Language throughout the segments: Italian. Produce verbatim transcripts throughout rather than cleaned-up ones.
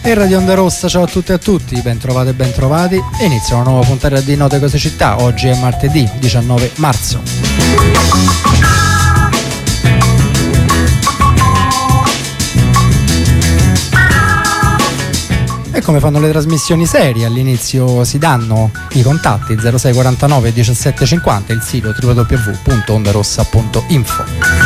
E Radio Onda Rossa, ciao a tutte e a tutti, ben trovate e ben trovati. E inizia una nuova puntata di Note Cose Città. Oggi è martedì diciannove marzo. E come fanno le trasmissioni serie, all'inizio si danno i contatti zero sei quarantanove diciassette cinquanta, il sito w w w punto ondarossa punto info.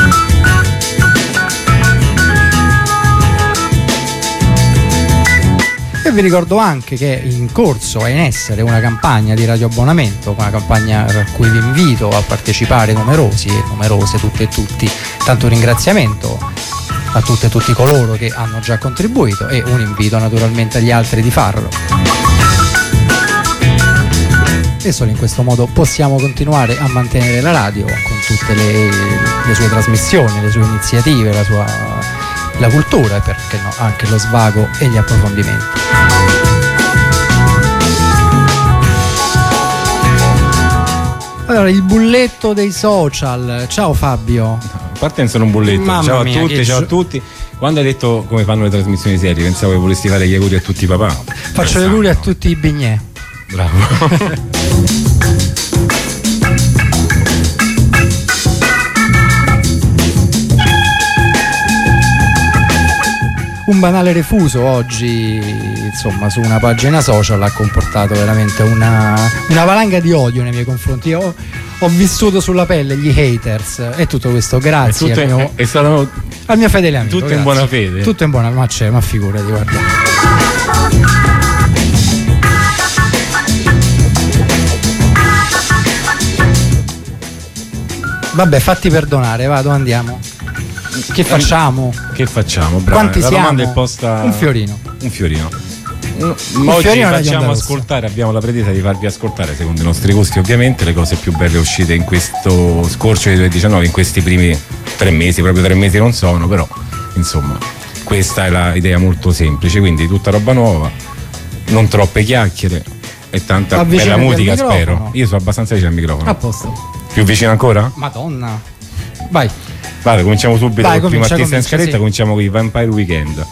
E vi ricordo anche che è in corso, è in essere una campagna di radioabbonamento, una campagna a cui vi invito a partecipare numerosi e numerose, tutte e tutti. Tanto un ringraziamento a tutte e tutti coloro che hanno già contribuito e un invito naturalmente agli altri di farlo. E solo in questo modo possiamo continuare a mantenere la radio con tutte le, le sue trasmissioni, le sue iniziative, la sua la cultura e perché no, anche lo svago e gli approfondimenti. Allora, il bulletto dei social. Ciao Fabio. A parte non sono un bulletto. Mamma ciao mia, a tutti, ciao gio- a tutti. Quando hai detto come fanno le trasmissioni serie, pensavo che volessi fare gli auguri a tutti i papà. Faccio gli auguri a tutti i bignè. Bravo. Un banale refuso oggi, insomma, su una pagina social ha comportato veramente una, una valanga di odio nei miei confronti. Io ho, ho vissuto sulla pelle gli haters e tutto questo grazie tutto al, mio, è, è stato al mio fedele amico. Tutto grazie. in buona fede. Tutto in buona, ma c'è, ma figurati, guarda. Vabbè, fatti perdonare, vado, andiamo. Che facciamo? Che facciamo? Bravo. Quanti La siamo? domanda è posta. Un fiorino. Un fiorino. Un Oggi fiorino Radio facciamo Onda Rossa. ascoltare, abbiamo la pretesa di farvi ascoltare, secondo i nostri gusti ovviamente, le cose più belle uscite in questo scorcio di duemiladiciannove, in questi primi tre mesi, proprio tre mesi non sono, però insomma questa è l'idea molto semplice, quindi tutta roba nuova, non troppe chiacchiere e tanta Avvicinati bella al musica, microfono. spero. Io sono abbastanza vicino al microfono. A posto. Più vicino ancora? Madonna. Vai. Vale, cominciamo subito Vai, col primo comincia, artista in comincia, scaletta, sì. cominciamo con i Vampire Weekend.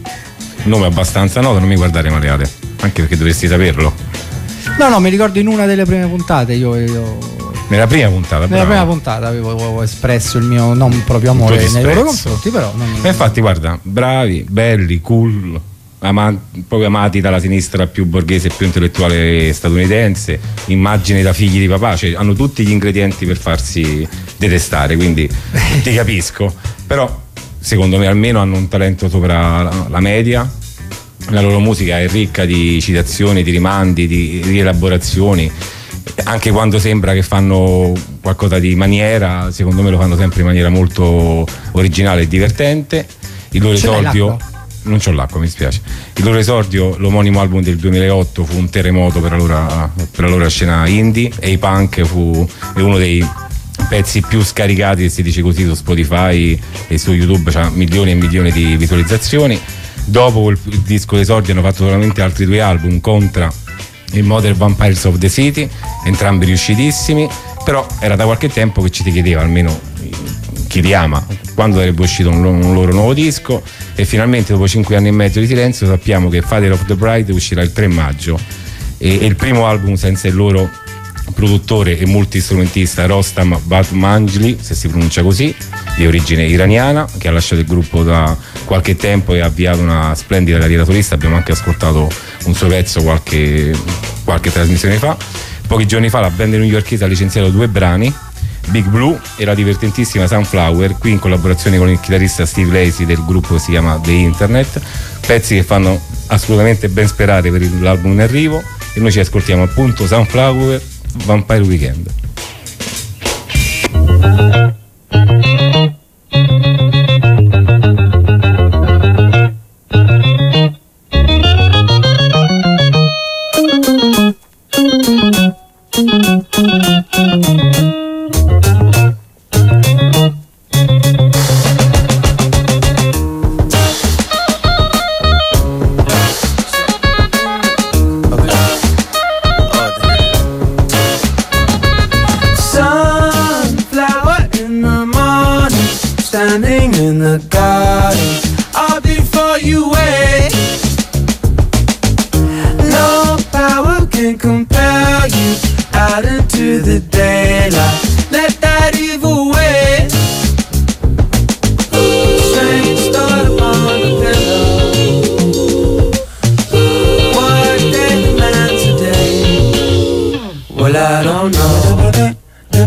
Nome abbastanza noto, non mi guardare maleate, anche perché dovresti saperlo. No, no, mi ricordo in una delle prime puntate io, io Nella prima puntata, nella bravo. prima puntata avevo, avevo espresso il mio non proprio Il tuo amore nei loro disprezzo. confronti, però non... E infatti guarda, bravi, belli, cool, ama- proprio amati dalla sinistra più borghese e più intellettuale statunitense, immagini da figli di papà, cioè hanno tutti gli ingredienti per farsi detestare, quindi ti capisco, però secondo me almeno hanno un talento sopra la, la media. La loro musica è ricca di citazioni, di rimandi, di rielaborazioni, anche quando sembra che fanno qualcosa di maniera, secondo me lo fanno sempre in maniera molto originale e divertente. Il loro Ce l'hai esordio, l'acqua? non c'ho l'acqua, mi spiace. Il loro esordio, l'omonimo album del duemilaotto, fu un terremoto per la loro, per la loro scena indie, e i Punk fu è uno dei pezzi più scaricati, se si dice così, su Spotify e su YouTube, c'ha milioni e milioni di visualizzazioni. Dopo il, il disco d'esordio hanno fatto solamente altri due album, Contra e Modern Vampires of the City, entrambi riuscitissimi, però era da qualche tempo che ci ti chiedeva, almeno chi li ama, quando sarebbe uscito un, un loro nuovo disco, e finalmente dopo cinque anni e mezzo di silenzio sappiamo che Father of the Bride uscirà il tre maggio, e, e il primo album senza il loro produttore e multistrumentista Rostam Batmanjli, se si pronuncia così, di origine iraniana, che ha lasciato il gruppo da qualche tempo e ha avviato una splendida carriera solista. Abbiamo anche ascoltato un suo pezzo qualche, qualche trasmissione fa. Pochi giorni fa la band newyorkese ha licenziato due brani, Big Blue e la divertentissima Sunflower, qui in collaborazione con il chitarrista Steve Lacy del gruppo che si chiama The Internet, pezzi che fanno assolutamente ben sperare per l'album in arrivo, e noi ci ascoltiamo appunto Sunflower, Vampire Weekend.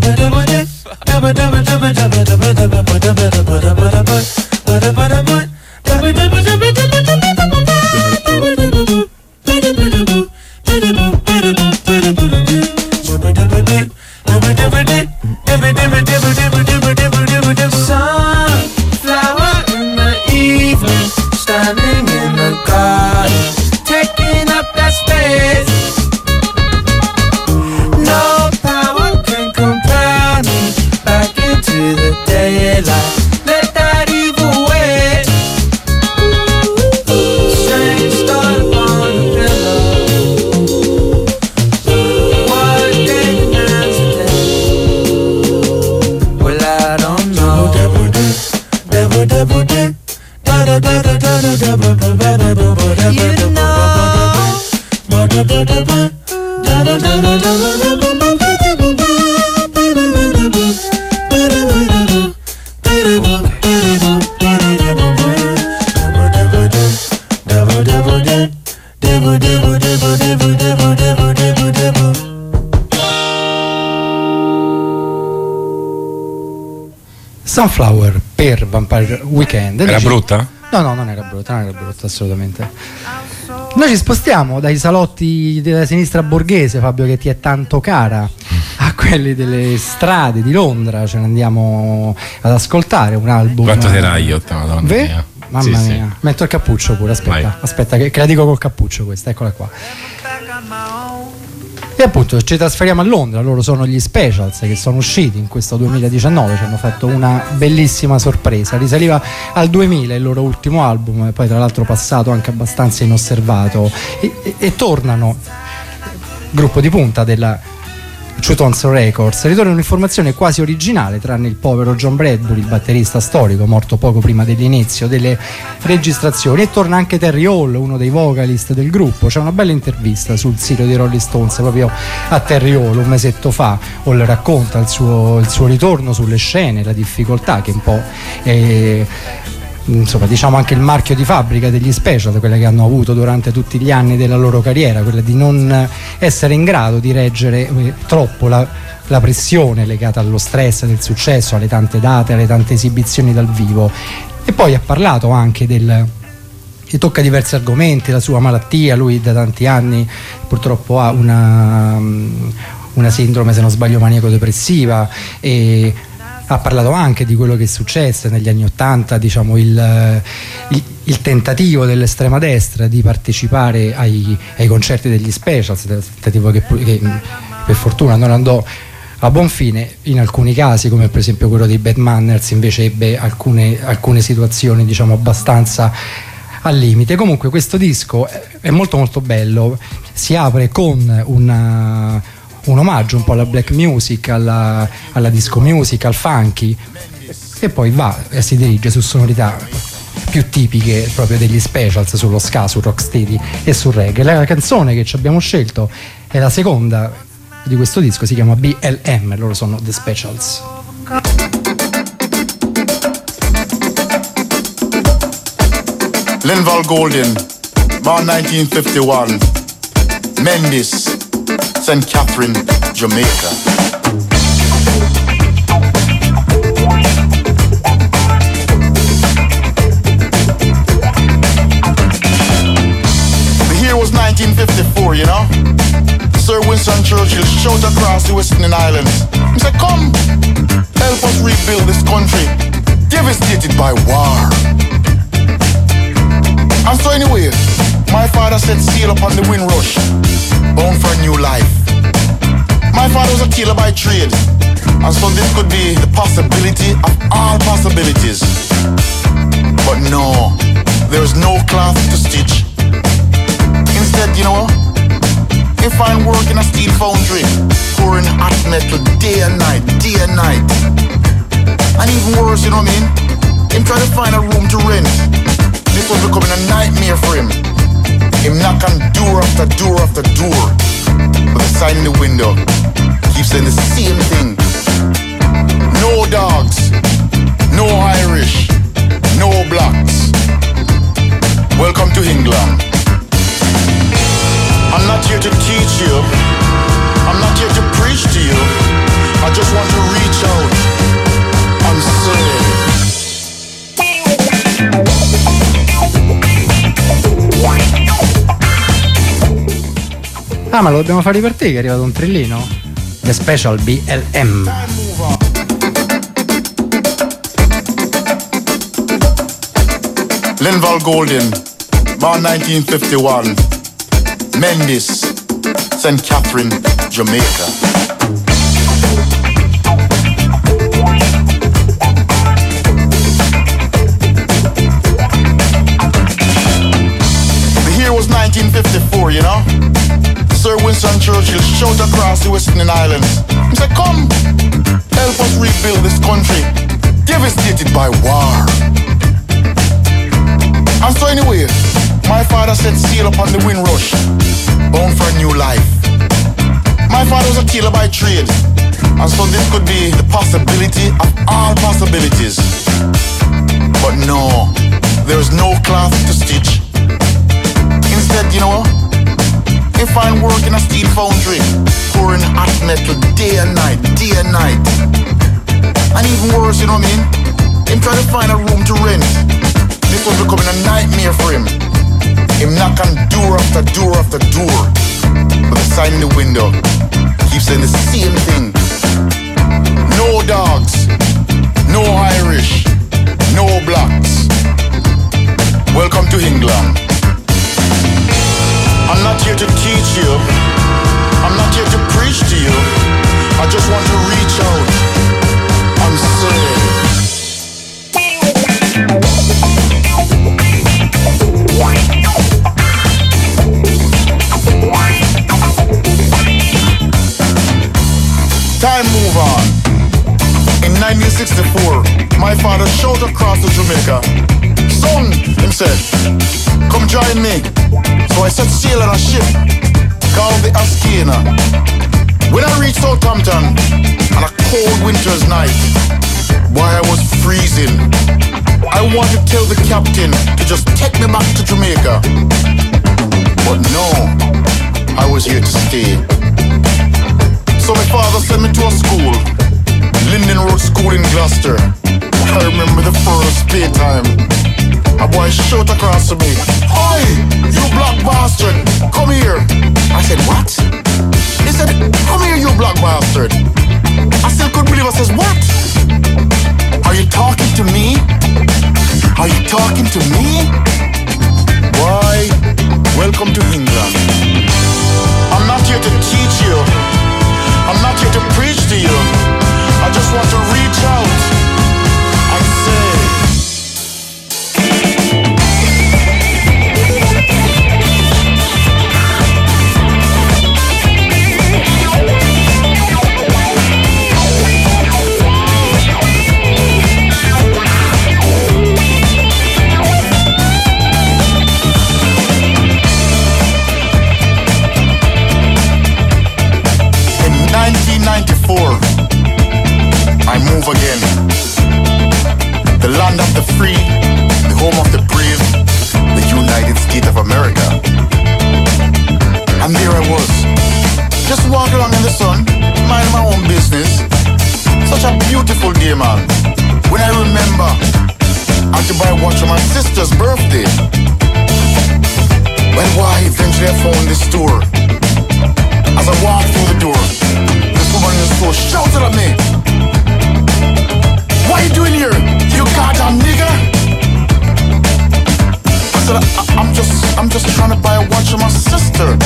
Sunflower per Vampire Weekend. Era brutta? No, no, non era brutta, non era brutta assolutamente. Noi ci spostiamo dai salotti della sinistra borghese, Fabio, che ti è tanto cara, a quelli delle strade di Londra. Ce ne andiamo ad ascoltare un album. Quanto teragliot, madonna mia. Mamma sì, mia, sì. metto il cappuccio pure, aspetta, Vai. aspetta che, che la dico col cappuccio questa, eccola qua. E appunto ci trasferiamo a Londra, loro sono gli Specials che sono usciti in questo duemiladiciannove, ci hanno fatto una bellissima sorpresa, risaliva al duemila il loro ultimo album, poi tra l'altro passato anche abbastanza inosservato, e, e, e tornano, gruppo di punta della Two Tones Records, ritorna un'informazione quasi originale, tranne il povero John Bradbury, il batterista storico morto poco prima dell'inizio delle registrazioni, e torna anche Terry Hall, uno dei vocalist del gruppo. C'è una bella intervista sul sito di Rolling Stones proprio a Terry Hall un mesetto fa. Hall racconta il suo, il suo ritorno sulle scene, la difficoltà che un po' è, insomma, diciamo anche il marchio di fabbrica degli Special, quelle che hanno avuto durante tutti gli anni della loro carriera, quella di non essere in grado di reggere eh, troppo la, la pressione legata allo stress del successo, alle tante date, alle tante esibizioni dal vivo. E poi ha parlato anche del, e tocca diversi argomenti, la sua malattia. Lui da tanti anni purtroppo ha una, una sindrome, se non sbaglio, maniaco-depressiva, e ha parlato anche di quello che è successo negli anni Ottanta, diciamo il, il, il tentativo dell'estrema destra di partecipare ai, ai concerti degli Specials, tentativo che, che per fortuna non andò a buon fine. In alcuni casi, come per esempio quello dei Bad Manners, invece ebbe alcune, alcune situazioni, diciamo, abbastanza al limite. Comunque questo disco è molto molto bello, si apre con una un omaggio un po' alla black music, alla, alla disco music, al funky, e poi va e si dirige su sonorità più tipiche proprio degli Specials, sullo ska, sul rocksteady e sul reggae. La canzone che ci abbiamo scelto è la seconda di questo disco, si chiama B L M, loro sono The Specials. Linval Golden, born nineteen fifty-one, Memphis, Saint Catherine, Jamaica. The year was nineteen fifty-four, you know. Sir Winston Churchill shouted across the West Indian Islands. He said, come, help us rebuild this country, devastated by war. And so anyway, my father set sail upon the Windrush, bound for a new life. My father was a tailor by trade, and so this could be the possibility of all possibilities. But no, there is no cloth to stitch. Instead, you know, he find work in a steel foundry, pouring hot metal day and night, day and night. And even worse, you know what I mean? Him try to find a room to rent. This was becoming a nightmare for him. Him knock on door after door after door, but the sign in the window keeps saying the same thing. No dogs, no Irish, no blacks. Welcome to England. I'm not here to teach you, I'm not here to preach to you. I just want to Ah, ma lo dobbiamo fare per te che è arrivato un trillino? The Special B L M. Linval Golden, born nineteen fifty-one, Mendes, Saint Catherine, Jamaica. The year was nineteen fifty-four, you know? Sir Winston Churchill shot across the Western Islands. He said, come, help us rebuild this country, devastated by war. And so anyway, my father set sail upon the Windrush, bound for a new life. My father was a tailor by trade, and so this could be the possibility of all possibilities. But no, there's no cloth to stitch. Instead, you know, he find work in a steel foundry, pouring hot metal day and night, day and night. And even worse, you know what I mean? Him try to find a room to rent. This was becoming a nightmare for him. Him knock on door after door after door, but the sign in the window keeps saying the same thing. No dogs, no Irish, no blacks. Welcome to England. I'm not here to teach you, I'm not here to preach to you. I just want to reach out and say, time move on. In nineteen sixty-four, my father showed across to Jamaica. Son, him said, come join me. So I set sail on a ship called the Askina. When I reached Southampton on a cold winter's night, boy, I was freezing. I wanted to tell the captain to just take me back to Jamaica. But no, I was here to stay. So my father sent me to a school, Linden Road School in Gloucester. I remember the first playtime. A boy shot across to me, "Oi, you black bastard, come here." I said, "What?" He said, "Come here, you black bastard." I still couldn't believe. I says, "What? Are you talking to me? Are you talking to me?" Why, welcome to England. I'm not here to teach you, I'm not here to preach to you. I just want to reach out and say, nineteen ninety-four, I move again. The land of the free, the home of the brave, the United States of America. And there I was, just walking along in the sun, minding my own business. Such a beautiful day, man. When I remember, I had to buy a watch for my sister's birthday. Well, why, eventually I found this store. As I walked through the door, this woman in the store shouted at me, "What are you doing here, you goddamn nigger?" I said, I, I'm just, I'm just trying to buy a watch for my sister.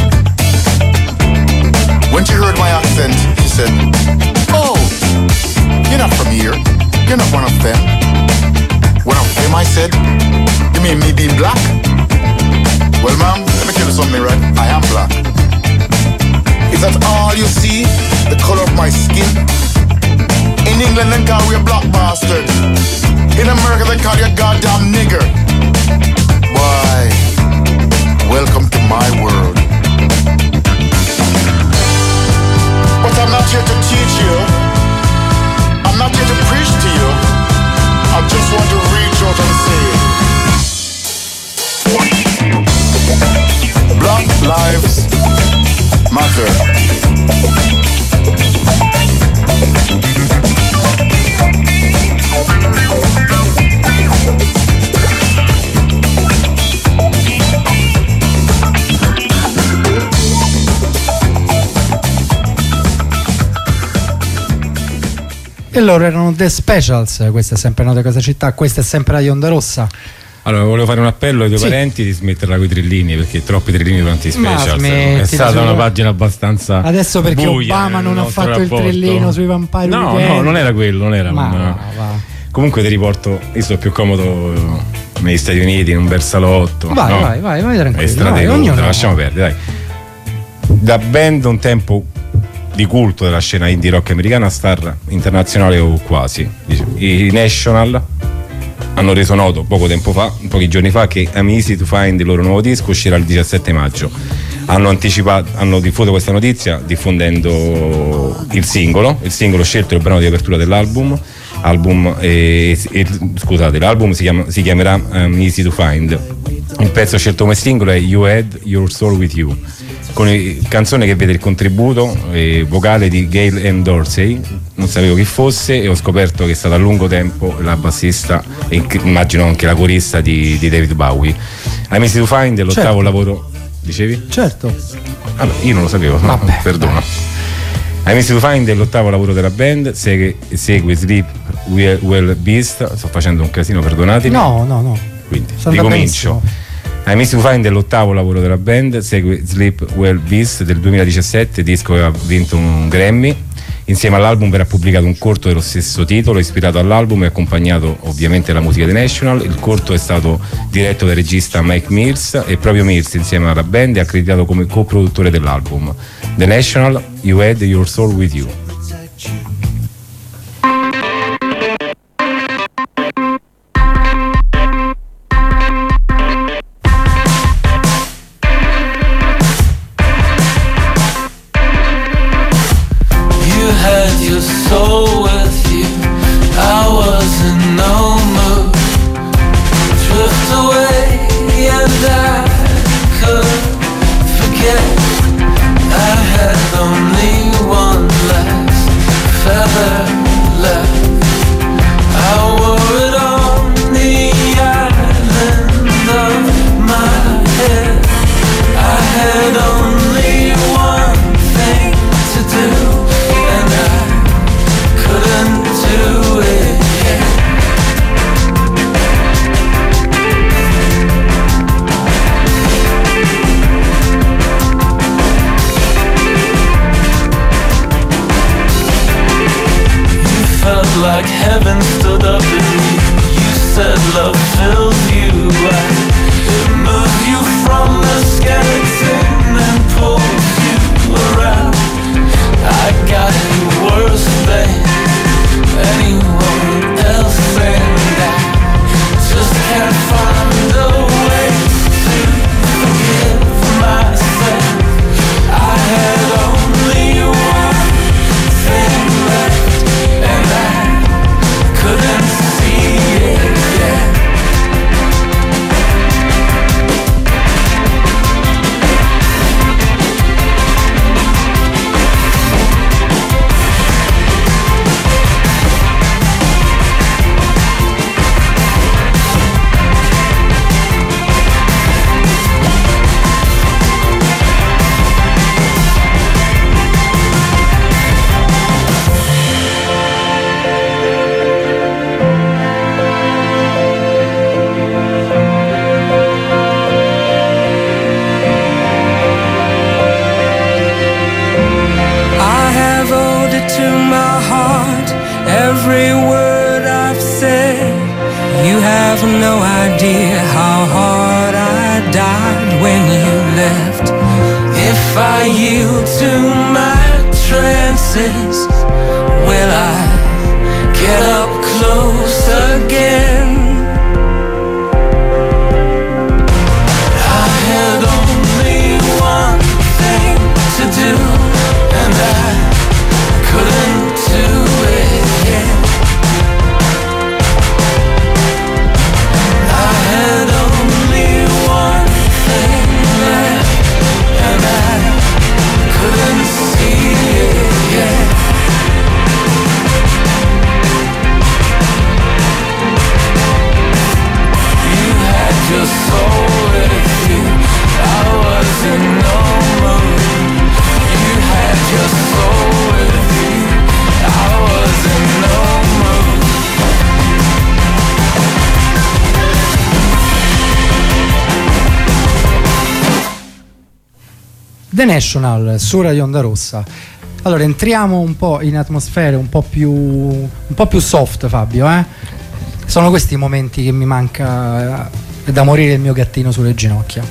When she heard my accent, she said, "Oh, you're not from here. You're not one of them." One of them, I said. "You mean me being black?" "Well, ma'am, let me tell you something, right? I am black." "Is that all you see? The color of my skin?" In England they call you a black bastard. In America they call you a goddamn nigger. Why, welcome to my world. But I'm not here to teach you, I'm not here to preach to you. I just want to reach out and say, Black lives matter. E loro erano The Specials, questa è sempre Nota Casa Città, questa è sempre Radio Onda Rossa. Allora, volevo fare un appello ai tuoi Sì. parenti di smetterla con i trillini, perché troppi trillini durante i Ma specials. smettila, È stata solo- una pagina abbastanza Adesso perché buia Obama nel non ha nostro fatto il rapporto. trillino sui Vampire No, Weekend. no, non era quello, non era Ma un- va, va. Comunque ti riporto, io sto più comodo negli Stati Uniti, in un bar salotto. Vai, no? vai, vai, vai tranquillo. Le strade vai, di Londra, ognuno- lasciamo perdere, dai. Da band un tempo di culto della scena indie rock americana, star internazionale o quasi. Dice, i National hanno reso noto poco tempo fa, pochi giorni fa, che I'm Easy to Find, il loro nuovo disco, uscirà il diciassette maggio. Hanno anticipato, hanno diffuso questa notizia diffondendo il singolo, il singolo scelto è il brano di apertura dell'album. Album e, e, scusate, l'album si, chiama, si chiamerà um, Easy to Find. Il pezzo scelto come singolo è You Had Your Soul With You, con il, canzone che vede il contributo eh, vocale di Gail Ann Dorsey. Non sapevo chi fosse e ho scoperto che è stata a lungo tempo la bassista e immagino anche la corista di, di David Bowie. I'm Easy to Find è l'ottavo Certo. lavoro. Dicevi? Certo. Vabbè, io non lo sapevo. Vabbè, Perdono. I'm Easy to Find è l'ottavo lavoro della band, segue, segue Sleep Well, well Beast. Sto facendo un casino, perdonatemi. No, no, no. Quindi Sono ricomincio. I'm Easy to Find è l'ottavo lavoro della band, segue Sleep Well Beast del duemiladiciassette, disco che ha vinto un Grammy. Insieme all'album verrà pubblicato un corto dello stesso titolo, ispirato all'album e accompagnato ovviamente alla musica dei National. Il corto è stato diretto dal regista Mike Mills e proprio Mills, insieme alla band, è accreditato come coproduttore dell'album. The National, You Had Your Soul With You. You had your soul with you. I was in no mood. Drift away and I could forget. I had only one last feather left. I wore it on the island of my head. I had only one thing to do, and I couldn't do it yet. You felt like heaven stood up in you. You said love fills you up. It moves you from the skeleton and pulls you around. I got you worse than anyone else, and I just can't find a way to forgive myself. I had only one thing left, and I couldn't see it yet. I have owed it to my heart, every word I've said. You have no idea how hard I died when you left. If I yield to my trances, will I get up close again? I had only one thing to do, and I couldn't do it yet. I had only one thing left, and I couldn't see it yet. The National su Radio Onda Rossa. Allora entriamo un po' in atmosfere un po' più un po' più soft, Fabio, eh? Sono questi i momenti che mi manca eh, da morire il mio gattino sulle ginocchia.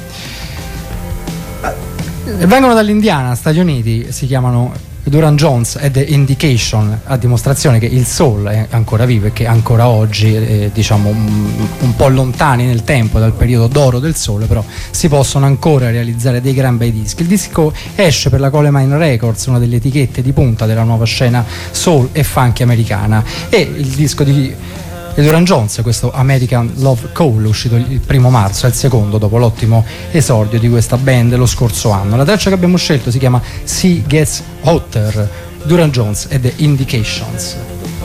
Vengono dall'Indiana, Stati Uniti, si chiamano Duran Jones e The Indication, a dimostrazione che il soul è ancora vivo e che ancora oggi, eh, diciamo un, un po' lontani nel tempo dal periodo d'oro del soul, però si possono ancora realizzare dei gran bei dischi. Il disco esce per la Coleman Records, una delle etichette di punta della nuova scena soul e funky americana, e il disco di Duran Jones, questo American Love Call, uscito il primo marzo, è il secondo dopo l'ottimo esordio di questa band lo scorso anno. La traccia che abbiamo scelto si chiama Sea Gets Hotter, Duran Jones e The Indications.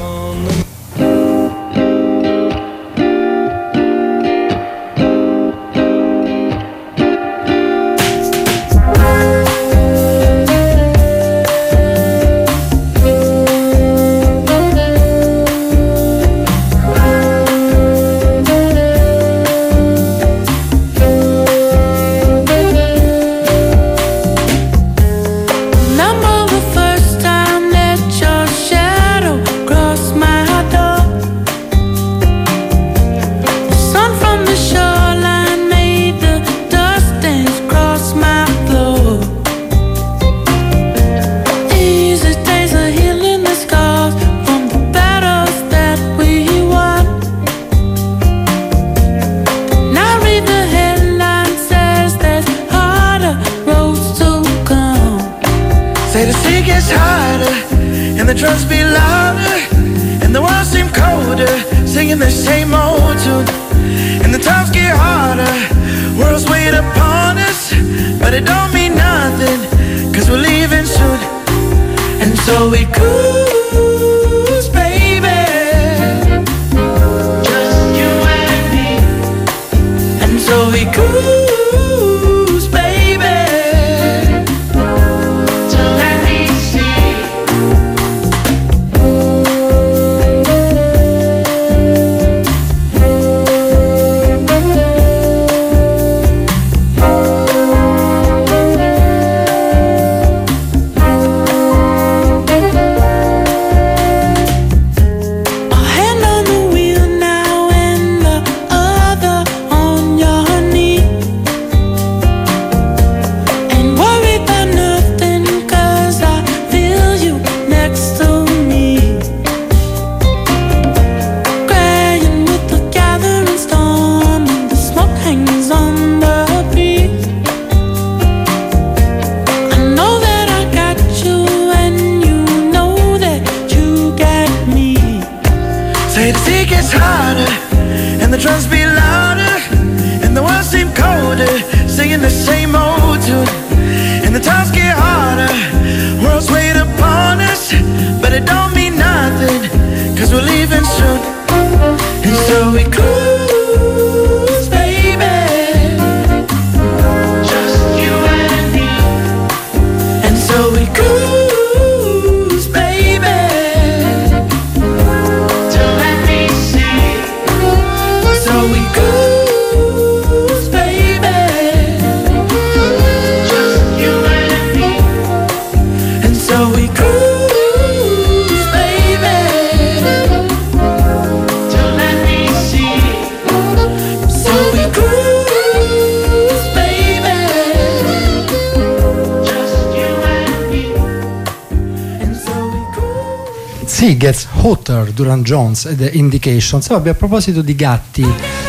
Sea Gets Hotter, Duran Jones e The Indications. Vabbè, a proposito di gatti,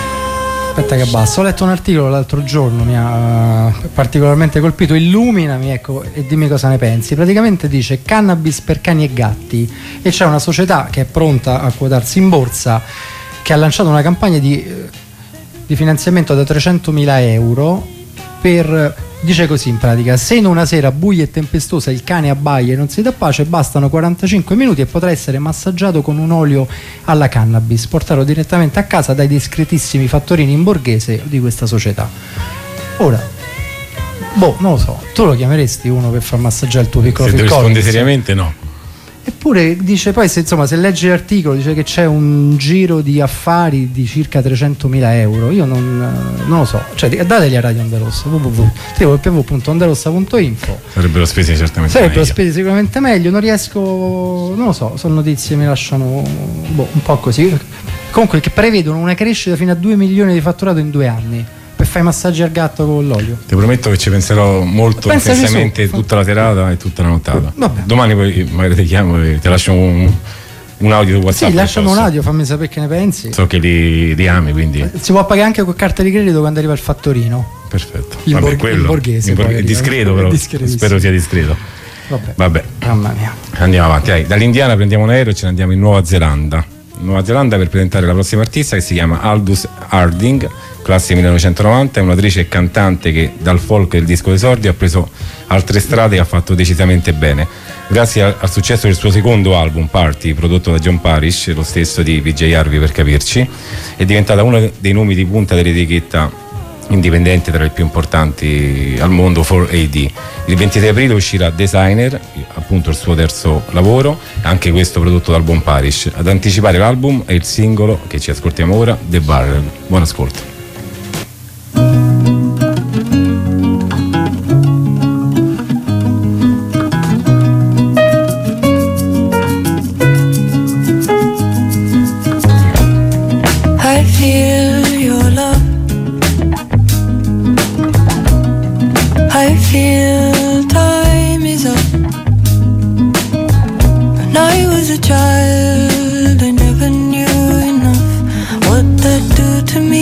aspetta che abbasso, ho letto un articolo l'altro giorno, mi ha uh, particolarmente colpito, illuminami, ecco, e dimmi cosa ne pensi. Praticamente dice cannabis per cani e gatti, e c'è una società che è pronta a quotarsi in borsa, che ha lanciato una campagna di, di finanziamento da trecentomila euro per... Dice così in pratica: se in una sera buia e tempestosa il cane abbaia e non si dà pace, bastano quarantacinque minuti e potrà essere massaggiato con un olio alla cannabis, portato direttamente a casa dai discretissimi fattorini in borghese di questa società. Ora, boh, non lo so, tu lo chiameresti uno per far massaggiare il tuo piccolo Se figlio? devo rispondere seriamente, no. Eppure dice poi, se, insomma, se leggi l'articolo, dice che c'è un giro di affari di circa trecentomila euro. Io non, non lo so, cioè dateli a Radio Onda Rossa, w w w punto onda rossa punto info. Sarebbero spese certamente Sarebbero meglio. spese sicuramente meglio. Non riesco, non lo so, sono notizie che mi lasciano boh, un po' così. Comunque, che prevedono una crescita fino a due milioni di fatturato in due anni per fare i massaggi al gatto con l'olio. Ti prometto che ci penserò molto Pensaci intensamente su. tutta la serata e tutta la nottata. Vabbè. Domani poi magari ti chiamo e ti lascio un, un audio di WhatsApp. Sì, lasciami un audio, fammi sapere che ne pensi. So che li, li ami, quindi Si può pagare anche con carta di credito quando arriva il fattorino. perfetto. In Vabbè, borg- quello in borghese in borg- poi è arriva. discreto, però Discretissimo. spero sia discreto. Vabbè. Vabbè, Mamma mia. andiamo avanti. Dai, dall'Indiana prendiamo un aereo e ce ne andiamo in Nuova Zelanda. Nuova Zelanda per presentare la prossima artista, che si chiama Aldous Harding, classe millenovecentonovanta. È un'attrice e cantante che dal folk del disco d'esordio ha preso altre strade e ha fatto decisamente bene. Grazie al, al successo del suo secondo album, Party, prodotto da John Parrish, lo stesso di P J Harvey per capirci, è diventata uno dei nomi di punta dell'etichetta indipendente tra le più importanti al mondo, quattro A D. Il ventisei aprile uscirà Designer, appunto il suo terzo lavoro, anche questo prodotto dal buon Parrish. Ad anticipare l'album è il singolo che ci ascoltiamo ora, The Barrel. Buon ascolto. I feel your love. I feel time is up. When I was a child, I never knew enough what that do to me.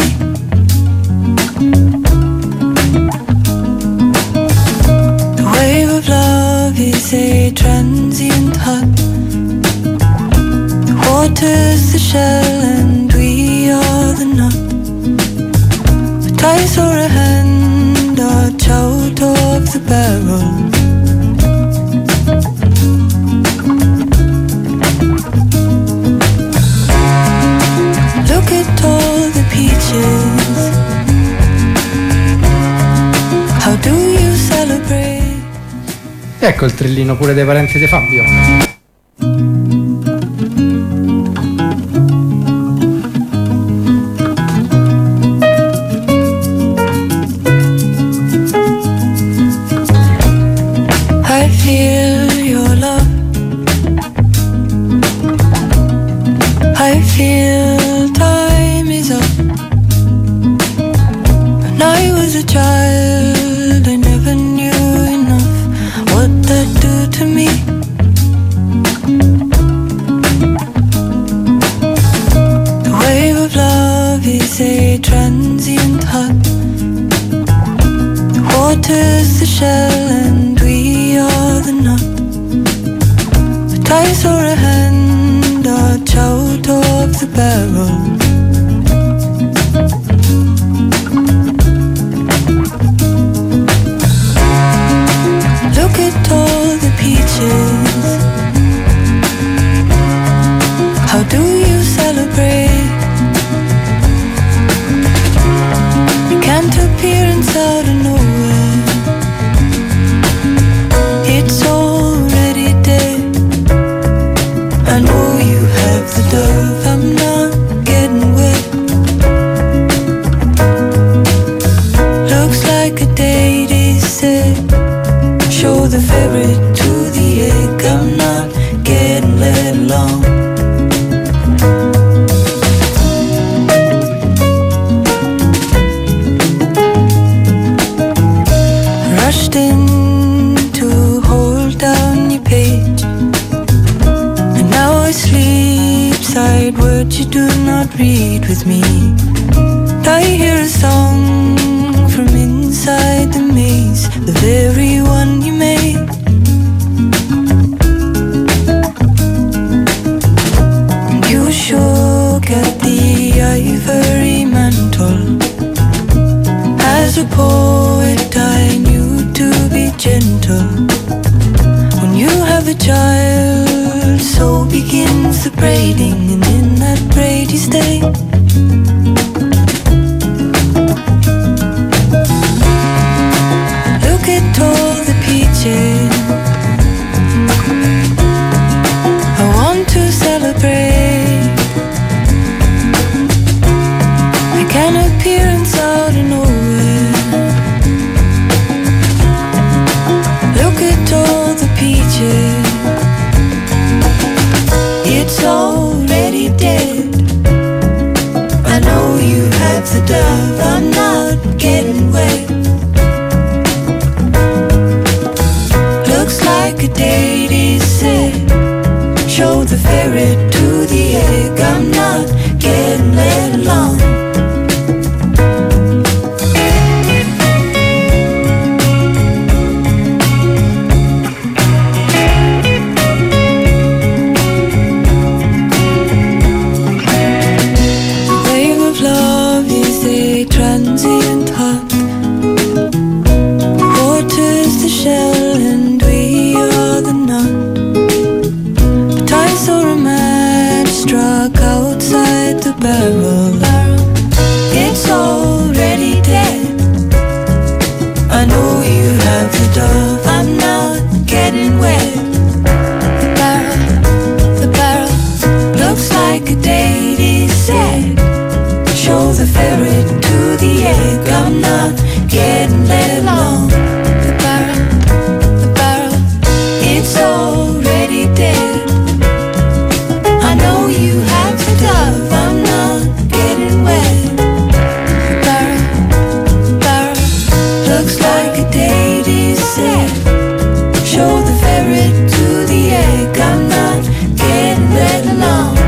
The wave of love is a transient hug. The water's the shell and we are the nut. But I saw a hand dodge out of the barrel. Look at all the peaches. How do you celebrate? Ecco il trillino pure dei parenti di Fabio. I feel your love. I feel time is up. When I was a child, I never knew enough what that do to me. The wave of love is a transient hug. The water's the shell and we are the nut. But I saw a hand dodge out of the barrel. Look at all the peaches. How do you celebrate? You can't appear inside of nowhere. It's already dead. I know you have the dove. I'm not getting wet. Looks like a date is set. Show the ferret to the egg. I'm not getting let along. Rushed in to hold down your page, and now I sleep side words you do not read with me. And I hear a song from inside the maze, the very one you made. And you shook at the ivory mantle. As a poet I knew to be gentle. When you have a child, so begins the braiding, and in that braid you stay. Look at all the peaches. already dead. I know you have the dove, I'm not getting wet. Looks like a date is set. Show the ferret to the egg, I'm not getting let along. Transient hut, water's the shell and we are the nut. But I saw a match struck outside the barrel. It's already dead. I know you have the dove, I'm not getting wet. The barrel, the barrel, looks like a date is set. Show the ferret to the egg, I'm not getting let along. The barrel, the barrel, it's already dead. I know you have the dove, I'm not getting wet. The barrel, the barrel, looks like a date is set. Show the ferret to the egg, I'm not getting let along.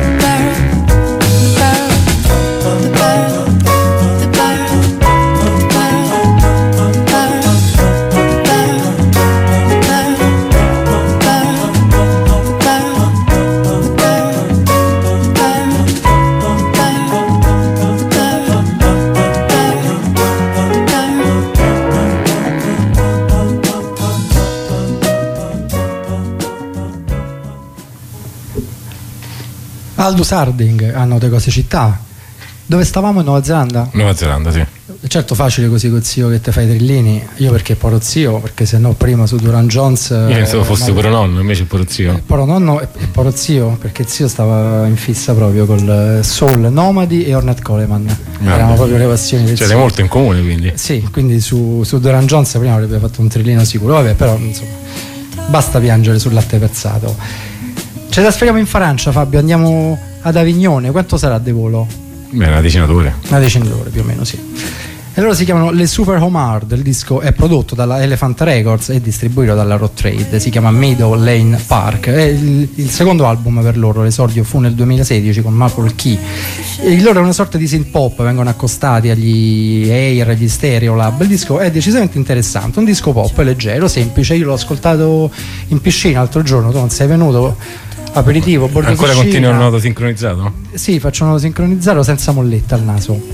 Aldous Harding a Note Cose Città. Dove stavamo? In Nuova Zelanda? Nuova Zelanda, sì. Certo, facile così col zio che te fai i trillini. Io perché poro zio, perché se no prima su Duran Jones. Io pensavo fosse no, poro nonno, invece poro zio. Eh, poro nonno e poro zio, perché zio stava in fissa proprio col Soul Nomadi e Ornette Coleman. Grande. Erano proprio le passioni del Cioè, zio. è molto in comune, quindi. Sì, quindi su, su Duran Jones prima avrebbe fatto un trillino sicuro. Vabbè, però insomma, basta piangere sul latte versato. Ce la speriamo in Francia, Fabio. Andiamo ad Avignone. Quanto sarà di volo? Beh, una decina d'ore. Una decina d'ore più o meno, sì. E loro si chiamano le Super Home Hard. Il disco è prodotto dalla Elephant Records e distribuito dalla Road Trade. Si chiama Meadow Lane Park. È il, il secondo album per loro. L'esordio fu nel duemilasedici con Maple Key. E loro è una sorta di synth pop, vengono accostati agli Air, agli Stereolab. Il disco è decisamente interessante, un disco pop leggero, semplice. Io l'ho ascoltato in piscina l'altro giorno, tu non sei venuto, aperitivo, bordo ancora piscina. continua il nodo sincronizzato? Sì, faccio un nodo sincronizzato senza molletta al naso.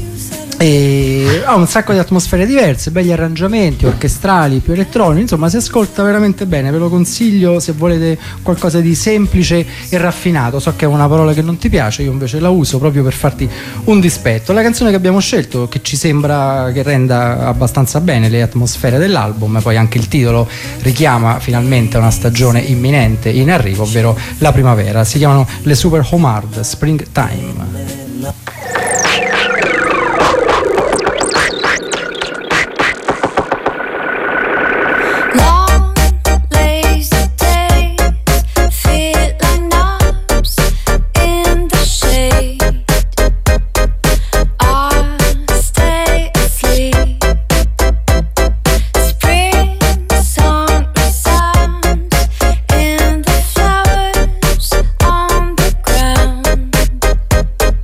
E ha un sacco di atmosfere diverse, begli arrangiamenti orchestrali, più elettronici, insomma si ascolta veramente bene, ve lo consiglio se volete qualcosa di semplice e raffinato. So che è una parola che non ti piace, io invece la uso proprio per farti un dispetto. La canzone che abbiamo scelto, che ci sembra che renda abbastanza bene le atmosfere dell'album, poi anche il titolo richiama finalmente una stagione imminente in arrivo, ovvero la primavera. Si chiamano le Super Home Hard, Springtime. Flowers on the ground.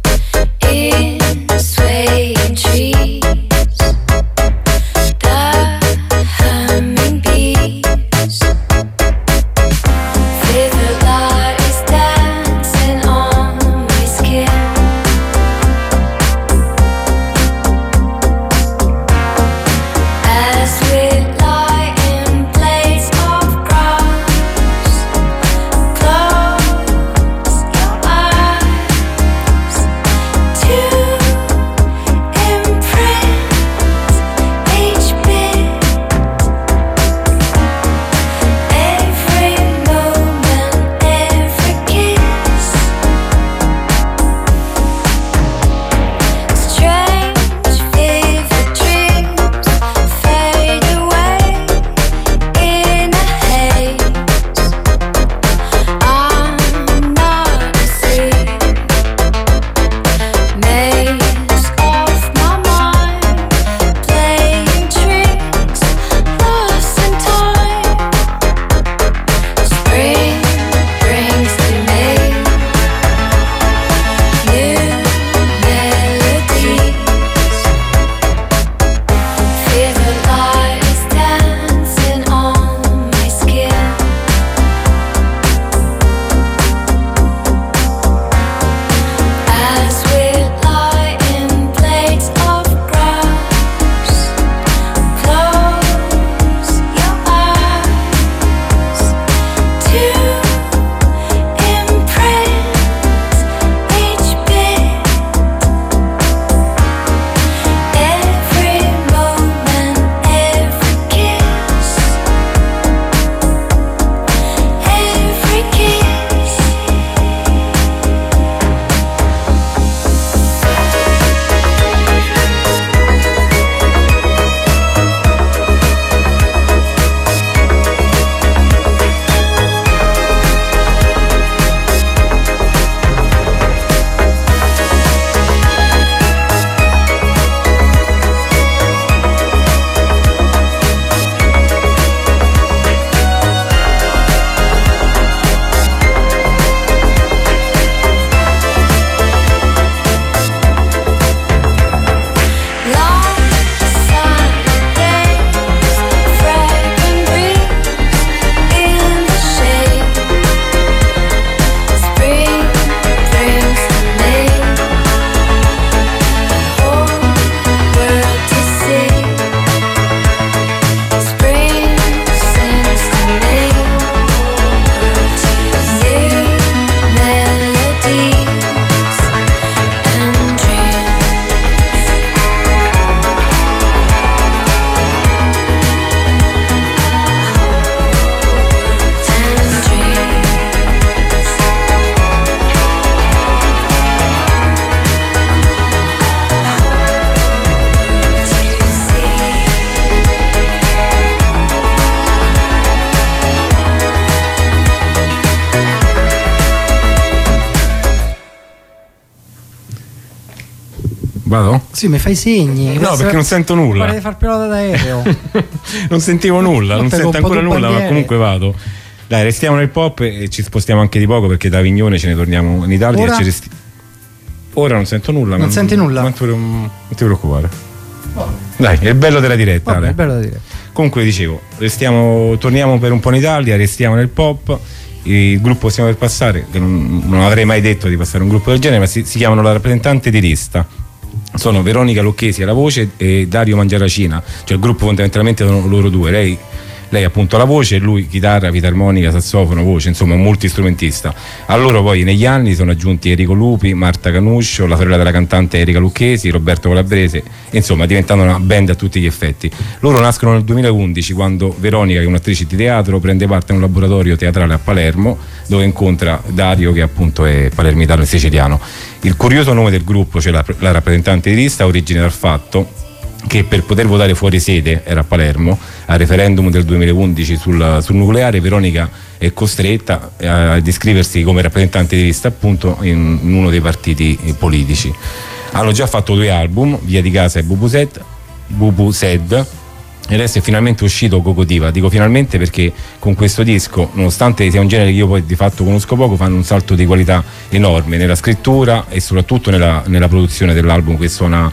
Vado? Sì, mi fai segni. No, perché non sento nulla. Vorrei far pilota d'aereo. Non sentivo nulla, non sento ancora nulla, ma comunque vado. Dai, restiamo nel pop e ci spostiamo anche di poco, perché da Avignone ce ne torniamo in Italia. Ora? E ci resti... Ora non sento nulla. Non senti nulla? Non ti, non ti preoccupare. Dai, è il bello della diretta. Vabbè, Ale. è bello da dire. Comunque dicevo, restiamo, torniamo per un po' in Italia, restiamo nel pop. Il gruppo stiamo per passare, che non, non avrei mai detto di passare un gruppo del genere, ma si, si chiamano La Rappresentante di Lista. Sono Veronica Lucchesi alla voce e Dario Mangiaracina, cioè il gruppo fondamentalmente sono loro due, lei, lei appunto la voce e lui chitarra, filarmonica, sassofono, voce, insomma un multistrumentista. A loro poi negli anni sono aggiunti Enrico Lupi, Marta Canuscio, la sorella della cantante Erika Lucchesi, Roberto Calabrese, insomma diventando una band a tutti gli effetti. Loro nascono nel duemilaundici, quando Veronica, che è un'attrice di teatro, prende parte a un laboratorio teatrale a Palermo, dove incontra Dario, che appunto è palermitano e siciliano. Il curioso nome del gruppo, cioè la, la rappresentante di lista, ha origine dal fatto che per poter votare fuori sede, era a Palermo, al referendum del duemilaundici sul, sul nucleare, Veronica è costretta ad iscriversi come rappresentante di lista appunto in, in uno dei partiti politici. Hanno già fatto due album, Via di Casa e Bubused, Bubused, e adesso è finalmente uscito Cocotiva. Dico finalmente perché con questo disco, nonostante sia un genere che io poi di fatto conosco poco, fanno un salto di qualità enorme nella scrittura e soprattutto nella, nella produzione dell'album, che suona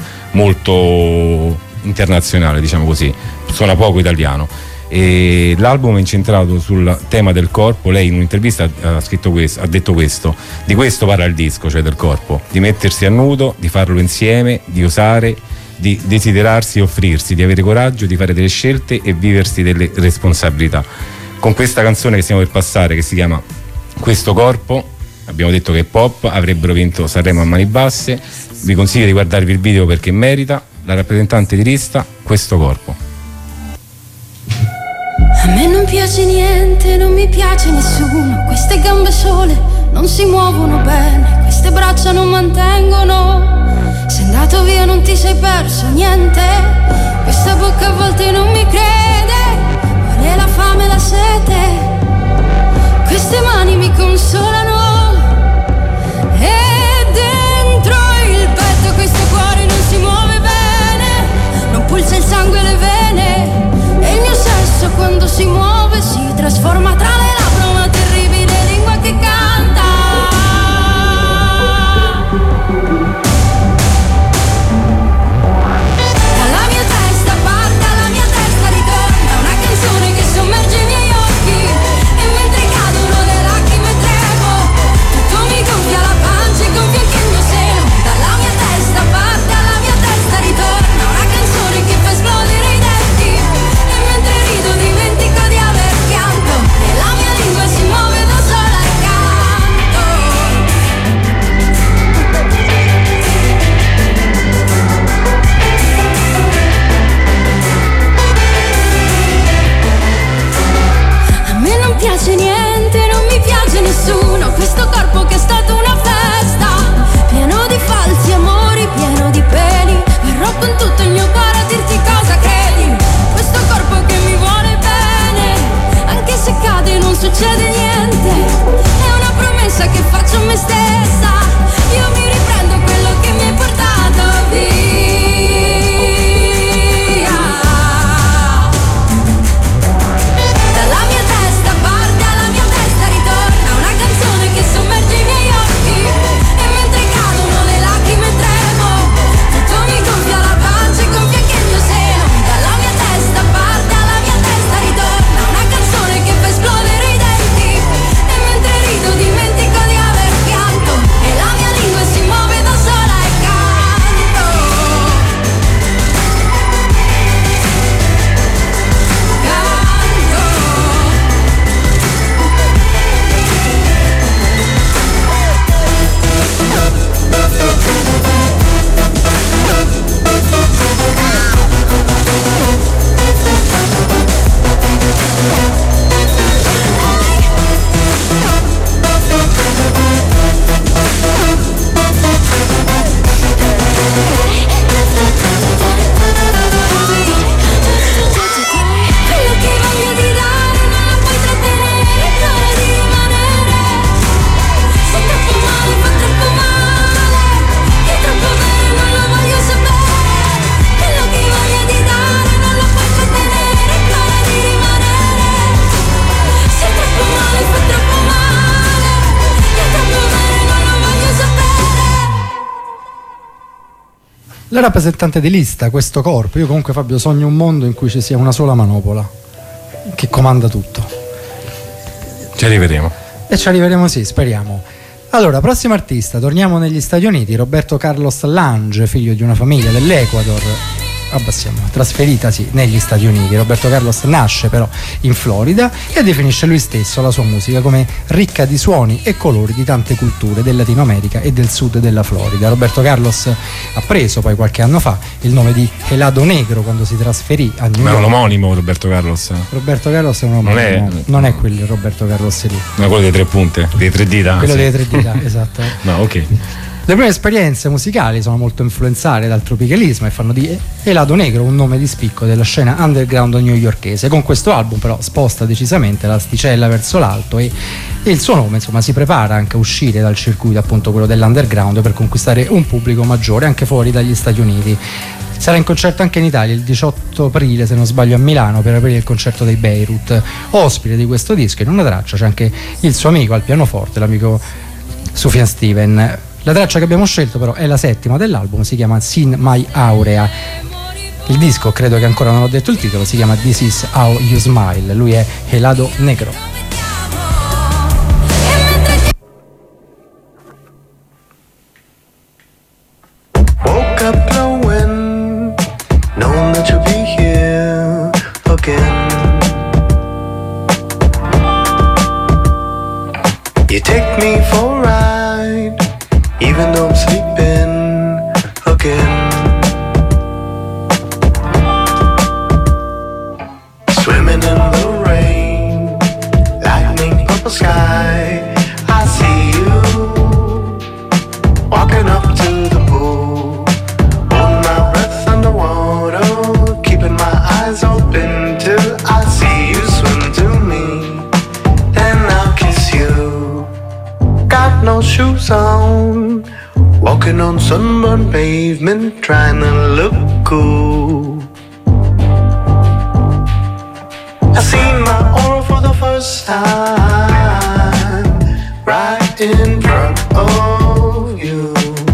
molto internazionale, diciamo così, suona poco italiano. E l'album è incentrato sul tema del corpo. Lei in un'intervista ha scritto questo, ha detto questo: di questo parla il disco, cioè del corpo, di mettersi a nudo, di farlo insieme, di osare, di desiderarsi e offrirsi, di avere coraggio, di fare delle scelte e viversi delle responsabilità. Con questa canzone che stiamo per passare, che si chiama Questo corpo, abbiamo detto che è pop, avrebbero vinto Sanremo a mani basse. Vi consiglio di guardarvi il video perché merita. La rappresentante di lista, Questo corpo. A me non piace niente, non mi piace nessuno. Queste gambe sole non si muovono bene, queste braccia non mantengono. Sei andato via, non ti sei perso niente. Questa bocca a volte non mi crede, vuole la fame e la sete. Queste mani mi consolano. E dentro il petto questo cuore non si muove bene, non pulsa il sangue e le vene. E il mio sesso quando si muove si trasforma tra le labbra una terribile lingua che canta. Dalla mia testa parte, alla mia testa ritorna una canzone che sommerge i miei occhi. E mentre cadono le lacrime tremo, La rappresentante di lista, questo corpo, io comunque Fabio sogno un mondo in cui ci sia una sola manopola che comanda tutto. Ci arriveremo. E ci arriveremo, sì, speriamo. Allora, prossimo artista, torniamo negli Stati Uniti, Roberto Carlos Lange, figlio di una famiglia dell'Ecuador. Abbassiamo, trasferitasi negli Stati Uniti. Roberto Carlos nasce però in Florida e definisce lui stesso la sua musica come ricca di suoni e colori di tante culture del Latino America e del sud della Florida. Roberto Carlos ha preso poi qualche anno fa il nome di Helado Negro quando si trasferì a New Ma York. è un omonimo Roberto Carlos? Roberto Carlos è un omonimo, non è, non è quello Roberto Carlos lì. No, quello delle tre punte, dei tre dita. Quello sì. delle tre dita, esatto. No, ok. Le prime esperienze musicali sono molto influenzate dal tropicalismo e fanno di Helado Negro un nome di spicco della scena underground newyorkese. Con questo album però sposta decisamente l'asticella verso l'alto e, e il suo nome insomma si prepara anche a uscire dal circuito, appunto quello dell'underground, per conquistare un pubblico maggiore anche fuori dagli Stati Uniti. Sarà in concerto anche in Italia il diciotto aprile, se non sbaglio, a Milano per aprire il concerto dei Beirut. Ospite di questo disco in una traccia c'è anche il suo amico al pianoforte, l'amico Sufjan Stevens. La traccia che abbiamo scelto però è la settima dell'album, si chiama Sin My Aurea. Il disco, credo che ancora non ho detto il titolo, si chiama This Is How You Smile. Lui è Helado Negro. Woke up glowing, knowing that you'll be here again. You take me for a ride, even though I'm sleeping again. Swimming in the rain, lightning, purple sky. I see you walking up to the pool, holding my breath underwater, keeping my eyes open till I see you swim to me. Then I'll kiss you. Got no shoes on, walking on sunburned pavement, trying to look cool. I see my aura for the first time, right in front of you.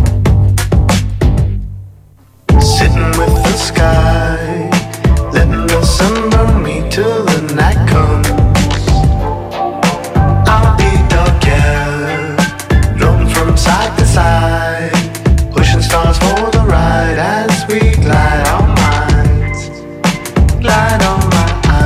Sitting with the sky, letting the sun burn me till the night comes. I'll be dug, yeah, floating from side to side, pushing stars for the ride as we glide our minds, glide our minds.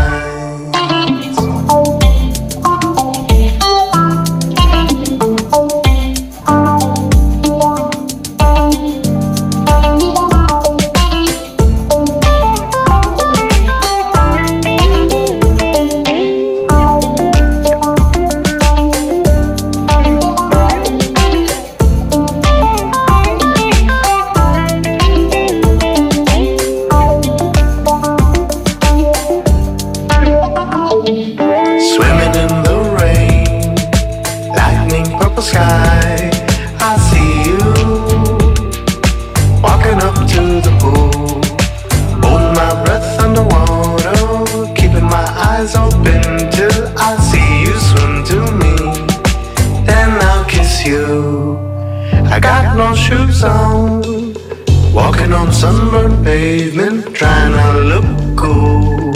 Sunburned pavement, trying to look cool.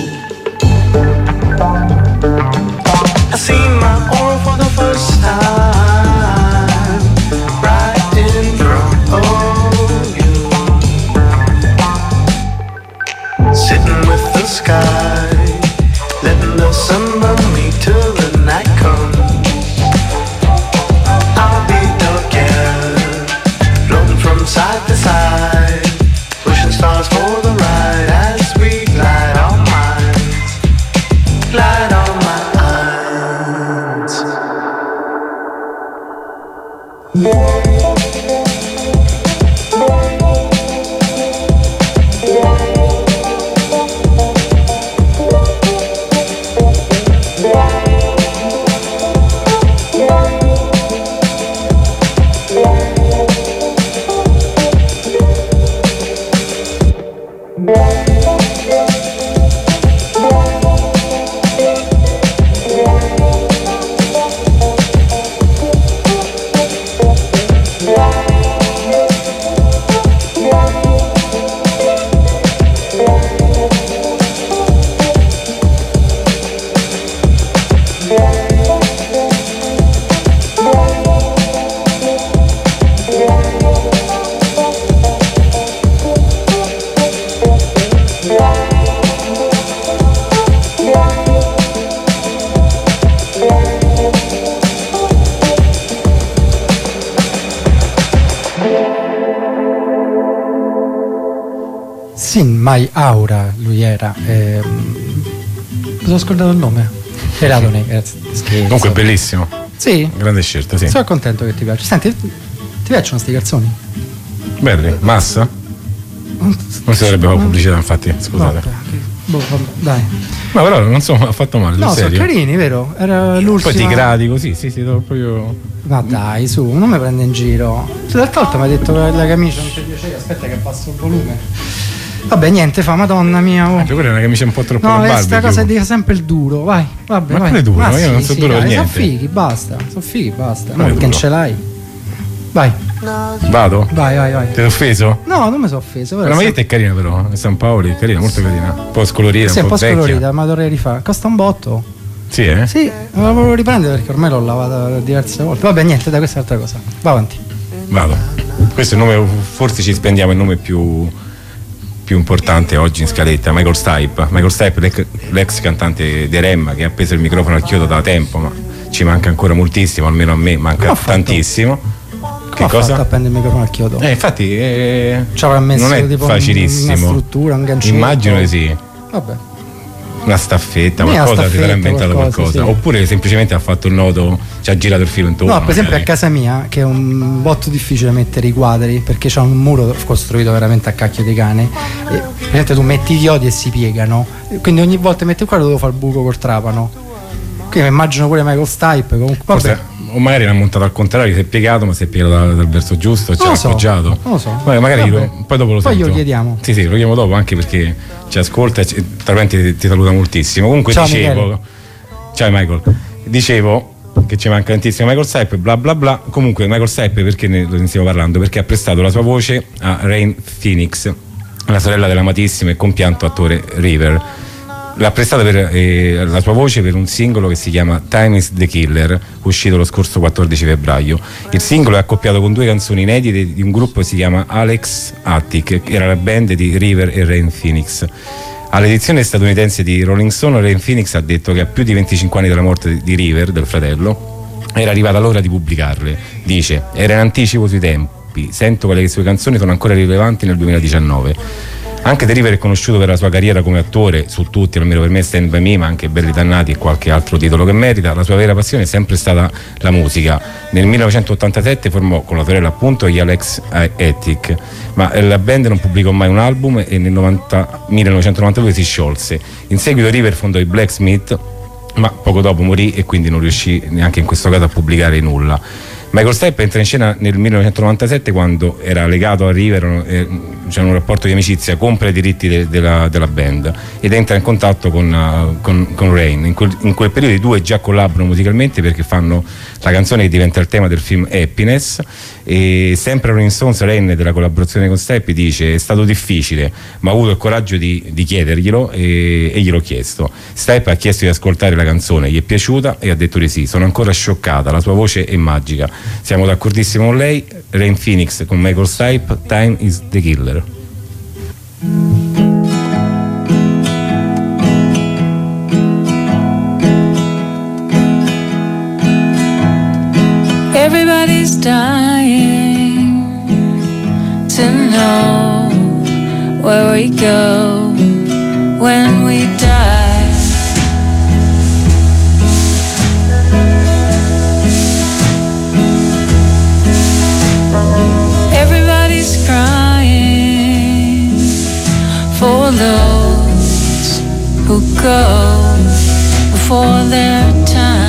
I see my aura for the first time, right in front of you. Sitting with the sky, letting the sun burn me till the night comes. I'll be dug, yeah, floating from side to side, stars for the ride as we glide our minds, glide our minds. Sin Mai Aura lui era. Ehm, mi sono scordato il nome. Eradone, grazie. Scherzo. Comunque bellissimo. Sì. Grande scelta, sì. Sono contento che ti piace. Senti, ti piacciono sti calzoni? Belli. Massa? Non si dovrebbe fare pubblicità, infatti, scusate. Vabbè, che- boh, vabbè, dai. Ma però non so, ha fatto male, No, sul sono serio. carini, vero? Era l'ultima. Poi ti gradi così, sì, sì, proprio. Ma dai, su, non mi prende in giro. L'altra volta mi ha detto che la camicia non ti piaceva, aspetta che abbasso il volume. Vabbè, niente, fa, madonna mia. Oh. Eh, quella è una camicia un po' troppo No, da questa barbecue. cosa dice sempre il duro, vai, vabbè, Ma vai. quale duro? Ma Io sì, non so sì, duro per dai, niente. Sono fighi, basta, sono fighi, basta. Quale No, perché non duro? ce l'hai. Vai, Vado? vai, vai, vai. Ti sei offeso? No, non mi sono offeso. La maglietta è carina però, è San Paolo, è carina, molto carina. Un po' scolorita, Sì, un un po' po' vecchia. scolorita, ma dovrei rifare. Costa un botto. Sì, eh? Sì, ma la volevo riprendere perché ormai l'ho lavata diverse volte. Vabbè, niente, dai, questa è un'altra cosa. Va avanti. Vado. Questo è il nome, forse ci spendiamo il nome più, più importante oggi in scaletta, Michael Stipe. Michael Stipe, l'ex, l'ex cantante di Remma, che ha preso il microfono al chiodo da tempo, ma ci manca ancora moltissimo, almeno a me manca Come ha fatto? tantissimo. Come Che ha cosa? fatto a prendere il microfono al chiodo? Eh, infatti eh, Ci avrà messo non è tipo facilissimo. una struttura, un gancetto. Immagino di sì. Vabbè. Una staffetta, Sì, una qualcosa, si sarà staffetta, inventato qualcosa, qualcosa. sì. Oppure semplicemente ha fatto il nodo, ci ha girato il filo intorno. No, per esempio a magari. casa mia, che è un botto difficile mettere i quadri, perché c'è un muro costruito veramente a cacchio di cane, e praticamente tu metti i chiodi e si piegano, e quindi ogni volta che metti il quadro devo fare il buco col trapano. Quindi mi immagino pure Michael Stipe, comunque, vabbè. Forse- o magari l'ha montato al contrario, si è piegato, ma si è piegato dal, dal verso giusto, ci Non ha lo so, appoggiato. non lo so. Vabbè, magari Vabbè. lo- poi dopo lo Poi sento. glielo chiediamo. Sì, sì, lo chiamo dopo anche perché ci ascolta e ci- tra l'altro ti, ti saluta moltissimo. Comunque Ciao, dicevo. Michele. Ciao Michael. Dicevo che ci manca tantissimo Michael Stipe, bla bla bla. Comunque Michael Stipe, perché ne, ne stiamo parlando? Perché ha prestato la sua voce a Rain Phoenix, la sorella dell'amatissimo e compianto attore River. L'ha prestata per eh, la sua voce per un singolo che si chiama Time is the Killer, uscito lo scorso quattordici febbraio. Il singolo è accoppiato con due canzoni inedite di un gruppo che si chiama Alex Attic, che era la band di River e Rain Phoenix. All'edizione statunitense di Rolling Stone, Rain Phoenix ha detto che a più di venticinque anni dalla morte di River, del fratello, era arrivata l'ora di pubblicarle. Dice: era in anticipo sui tempi, sento che le sue canzoni sono ancora rilevanti nel duemiladiciannove. Anche The River è conosciuto per la sua carriera come attore, su tutti, almeno per me Stand By Me, ma anche Belli Dannati e qualche altro titolo che merita. La sua vera passione è sempre stata la musica. Nel millenovecentottantasette formò con la sorella appunto gli Alex Attic, ma la band non pubblicò mai un album e nel novanta millenovecentonovantadue si sciolse. In seguito River fondò i Blacksmith, ma poco dopo morì e quindi non riuscì neanche in questo caso a pubblicare nulla. Michael Stipe entra in scena nel millenovecentonovantasette quando era legato a River, eh, c'era un rapporto di amicizia, compra i diritti de, de la, della band ed entra in contatto con, uh, con, con Rain. In quel, in quel periodo i due già collaborano musicalmente perché fanno la canzone che diventa il tema del film Happiness, e sempre Rolling Stones, Rain della collaborazione con Stipe dice: è stato difficile ma ho avuto il coraggio di, di chiederglielo e, e gliel'ho chiesto. Stipe ha chiesto di ascoltare la canzone, gli è piaciuta e ha detto di sì. Sono ancora scioccata, la sua voce è magica. Siamo d'accordissimo con lei. Rain Phoenix con Michael Stipe, Time is the Killer. Everybody's dying to know where we go when we die. Everybody's crying for those who go before their time.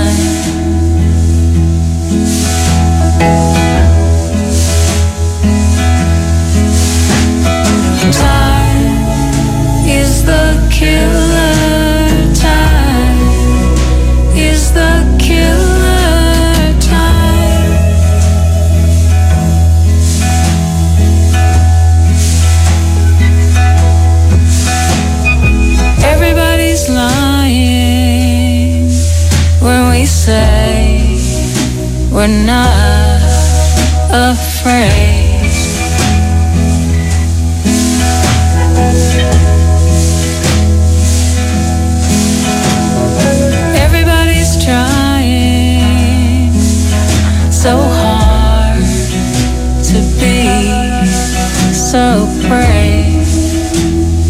Time is the killer. Time is the killer. Time. Everybody's lying when we say we're not afraid. Everybody's trying so hard to be so brave.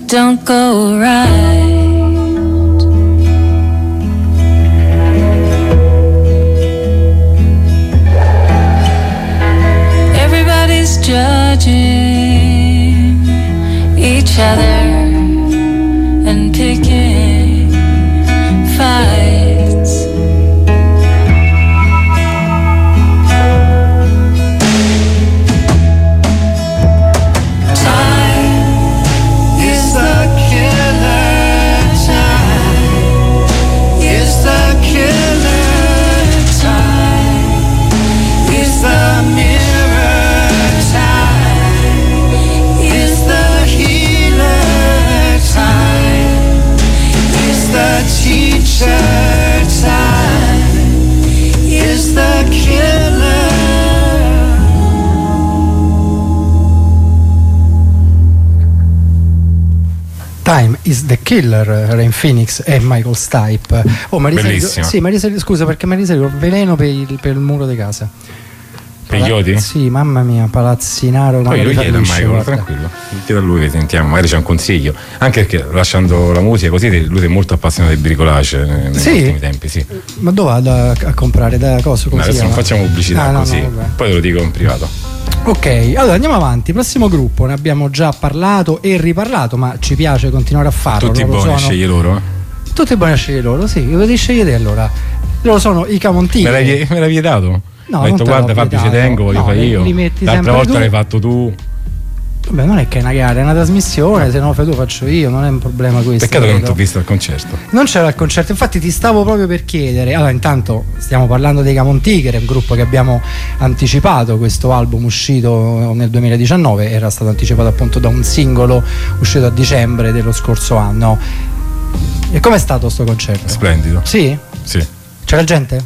don't go right. Everybody's judging each other and picking fights. Time is the killer. Time is the killer. Time is the mirror. Time is the healer. Time is the teacher. Time is the killer. Time is the Killer, Rain Phoenix e Michael Stipe. Oh, ma risalito, Bellissimo. sì, ma risalito, scusa perché mi ha risalito veleno per il, per il muro di casa. Per gli odi? Sì, mamma mia, palazzinaro. Poi ma lui mi fa chiede a liscio, Michael, guarda. tranquillo, chiede a lui che sentiamo, magari c'è un consiglio. Anche perché lasciando la musica così, lui è molto appassionato di bricolage nei, nei Sì? ultimi tempi, sì. Ma dove vado a, a comprare? Da cosa? Come No, si adesso non chiama? facciamo pubblicità Ah, no, così, no, vabbè. poi te lo dico in privato. Ok, allora andiamo avanti. Prossimo gruppo, ne abbiamo già parlato e riparlato, ma ci piace continuare a farlo. Tutti Loro buoni, sono- sceglie loro, eh? Tutti buoni a scegliere loro, sì, io li scegliete allora. Loro sono i Me Camontigre. l'hai, me l'hai vietato? No, Ho non detto te l'ho guarda Fabio ci vietato. tengo, voglio No, fare li- io. li metti L'altra sempre volta tu. l'hai fatto tu. Beh, non è che è una gara, è una trasmissione, se no fai tu faccio io, non è un problema questo. Peccato che non ti credo. ho visto al concerto. Non c'era il concerto, infatti ti stavo proprio per chiedere. Allora, intanto stiamo parlando dei Camontigre, un gruppo che abbiamo anticipato. Questo album uscito nel duemiladiciannove era stato anticipato appunto da un singolo uscito a dicembre dello scorso anno. E com'è stato sto concerto? Splendido. Sì? Sì. C'era gente?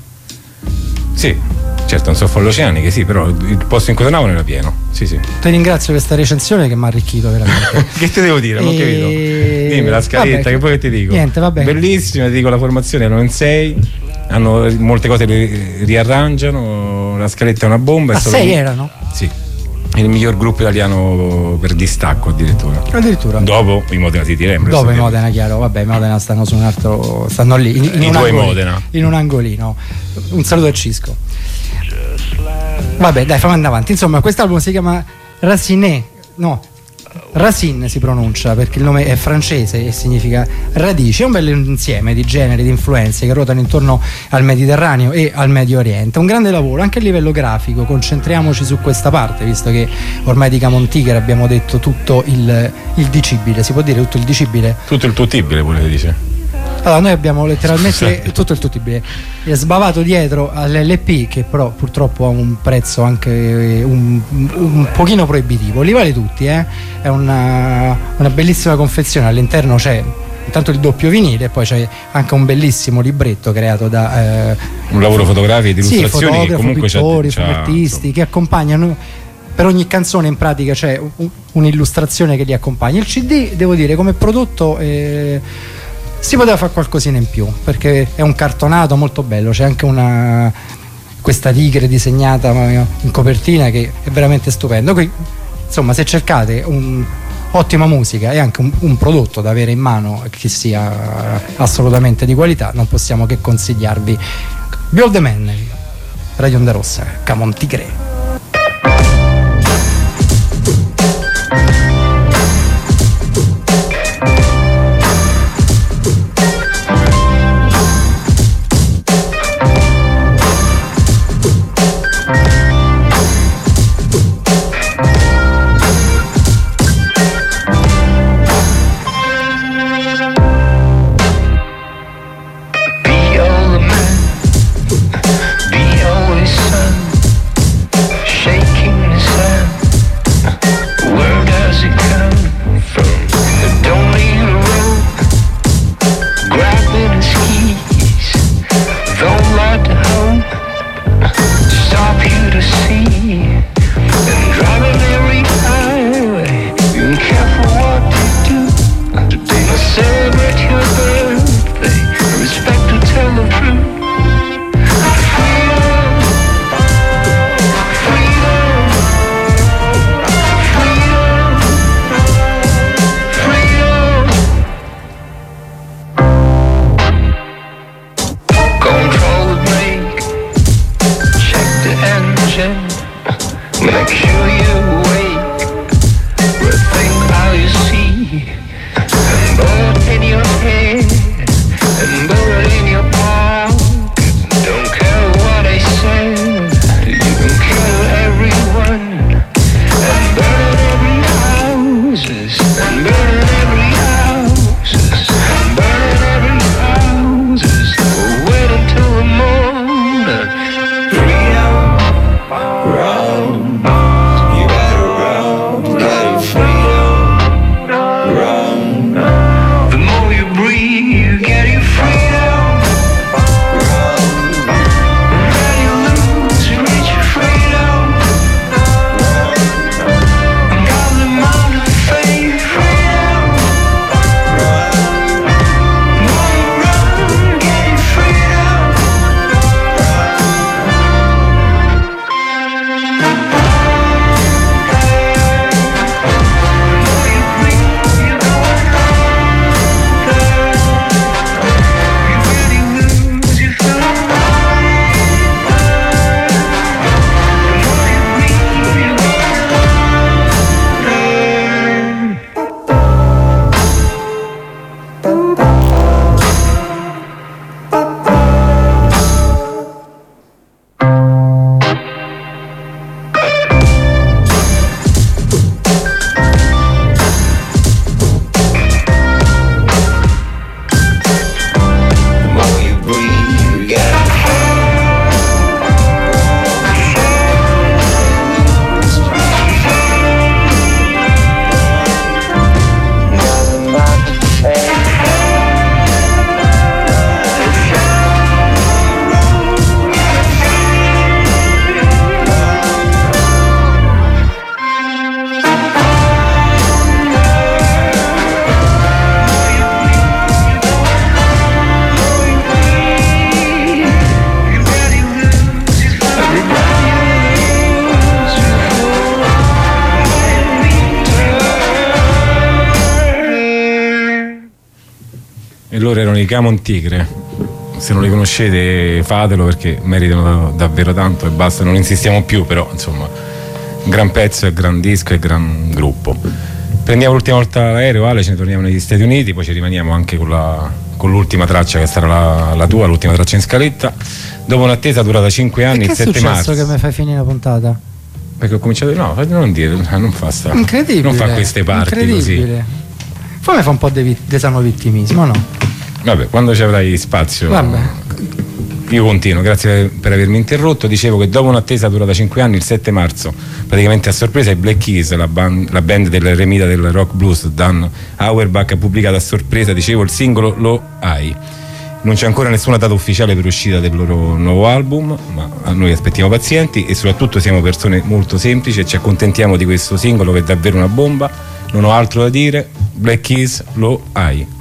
Sì. Certo, non so Oceaniche, sì, però il posto in cui tornavano era pieno. Sì, sì. Ti ringrazio per questa recensione che mi ha arricchito veramente. Che ti devo dire? Non ho capito. E- Dimmi la scaletta, vabbè, che poi che ti dico? Niente, vabbè. Bellissima, ti dico la formazione erano in sei, hanno molte cose le riarrangiano, la scaletta è una bomba. Ah, è solo- sei erano? Sì. È il miglior gruppo italiano per distacco addirittura. Addirittura. Dopo i Modena City Ramblers. Dopo i ovviamente. Modena, chiaro, vabbè, i Modena stanno su un altro. Stanno lì. In, in I un tuoi angolino, Modena. in un angolino. Un saluto a Cisco. Vabbè, dai, fammi andare avanti. Insomma, quest'album si chiama Racine. No, Racine si pronuncia perché il nome è francese e significa radici. È un bel insieme di generi, di influenze che ruotano intorno al Mediterraneo e al Medio Oriente. Un grande lavoro anche a livello grafico. Concentriamoci su questa parte, visto che ormai di Camontigre abbiamo detto tutto il, il dicibile. Si può dire tutto il dicibile? Tutto il tuttibile, pure dice. Allora, noi abbiamo letteralmente Scusate. tutto il tuttibile sbavato dietro all'L P, che però purtroppo ha un prezzo anche un, un pochino proibitivo. Li vale tutti, eh? È una, una bellissima confezione. All'interno c'è intanto il doppio vinile e poi c'è anche un bellissimo libretto creato da eh, Un lavoro fotografico di sì, illustrazioni che fotografi, comunque c'ha- pittori, c'ha- fumettisti che accompagnano. Per ogni canzone in pratica c'è un- un'illustrazione che li accompagna. Il C D, devo dire, come prodotto eh, si poteva fare qualcosina in più perché è un cartonato molto bello. C'è anche una questa tigre disegnata in copertina che è veramente stupendo. Quindi, insomma, se cercate un, ottima musica e anche un, un prodotto da avere in mano che sia assolutamente di qualità, non possiamo che consigliarvi Behold the Man, Radio Onda Rossa, Camontigre. Be all the man, be always sun. e loro erano i Camon Tigre. Se non li conoscete fatelo perché meritano davvero tanto e basta, non insistiamo più, però insomma gran pezzo e gran disco e gran gruppo. Prendiamo l'ultima volta l'aereo, Ale, ce ne torniamo negli Stati Uniti, poi ci rimaniamo anche con, la, con l'ultima traccia che sarà la, la tua, l'ultima traccia in scaletta. Dopo un'attesa durata cinque anni, il sette marzo. Che è successo che mi fai finire la puntata? Perché ho cominciato, no, non dire, non fa sta, incredibile, non fa queste parti così. Poi mi fa un po' di sano vittimismo, no? Vabbè, quando ci avrai spazio. Vabbè. Io continuo, grazie per avermi interrotto. Dicevo che dopo un'attesa durata cinque anni, il sette marzo, praticamente a sorpresa, i Black Keys, la, ban- la band del remita del rock blues Dan Auerbach, ha pubblicato a sorpresa, dicevo, il singolo Lo Hai. Non c'è ancora nessuna data ufficiale per uscita del loro nuovo album, ma a noi aspettiamo pazienti e soprattutto siamo persone molto semplici e ci accontentiamo di questo singolo che è davvero una bomba. Non ho altro da dire. Black Keys, Lo Hai.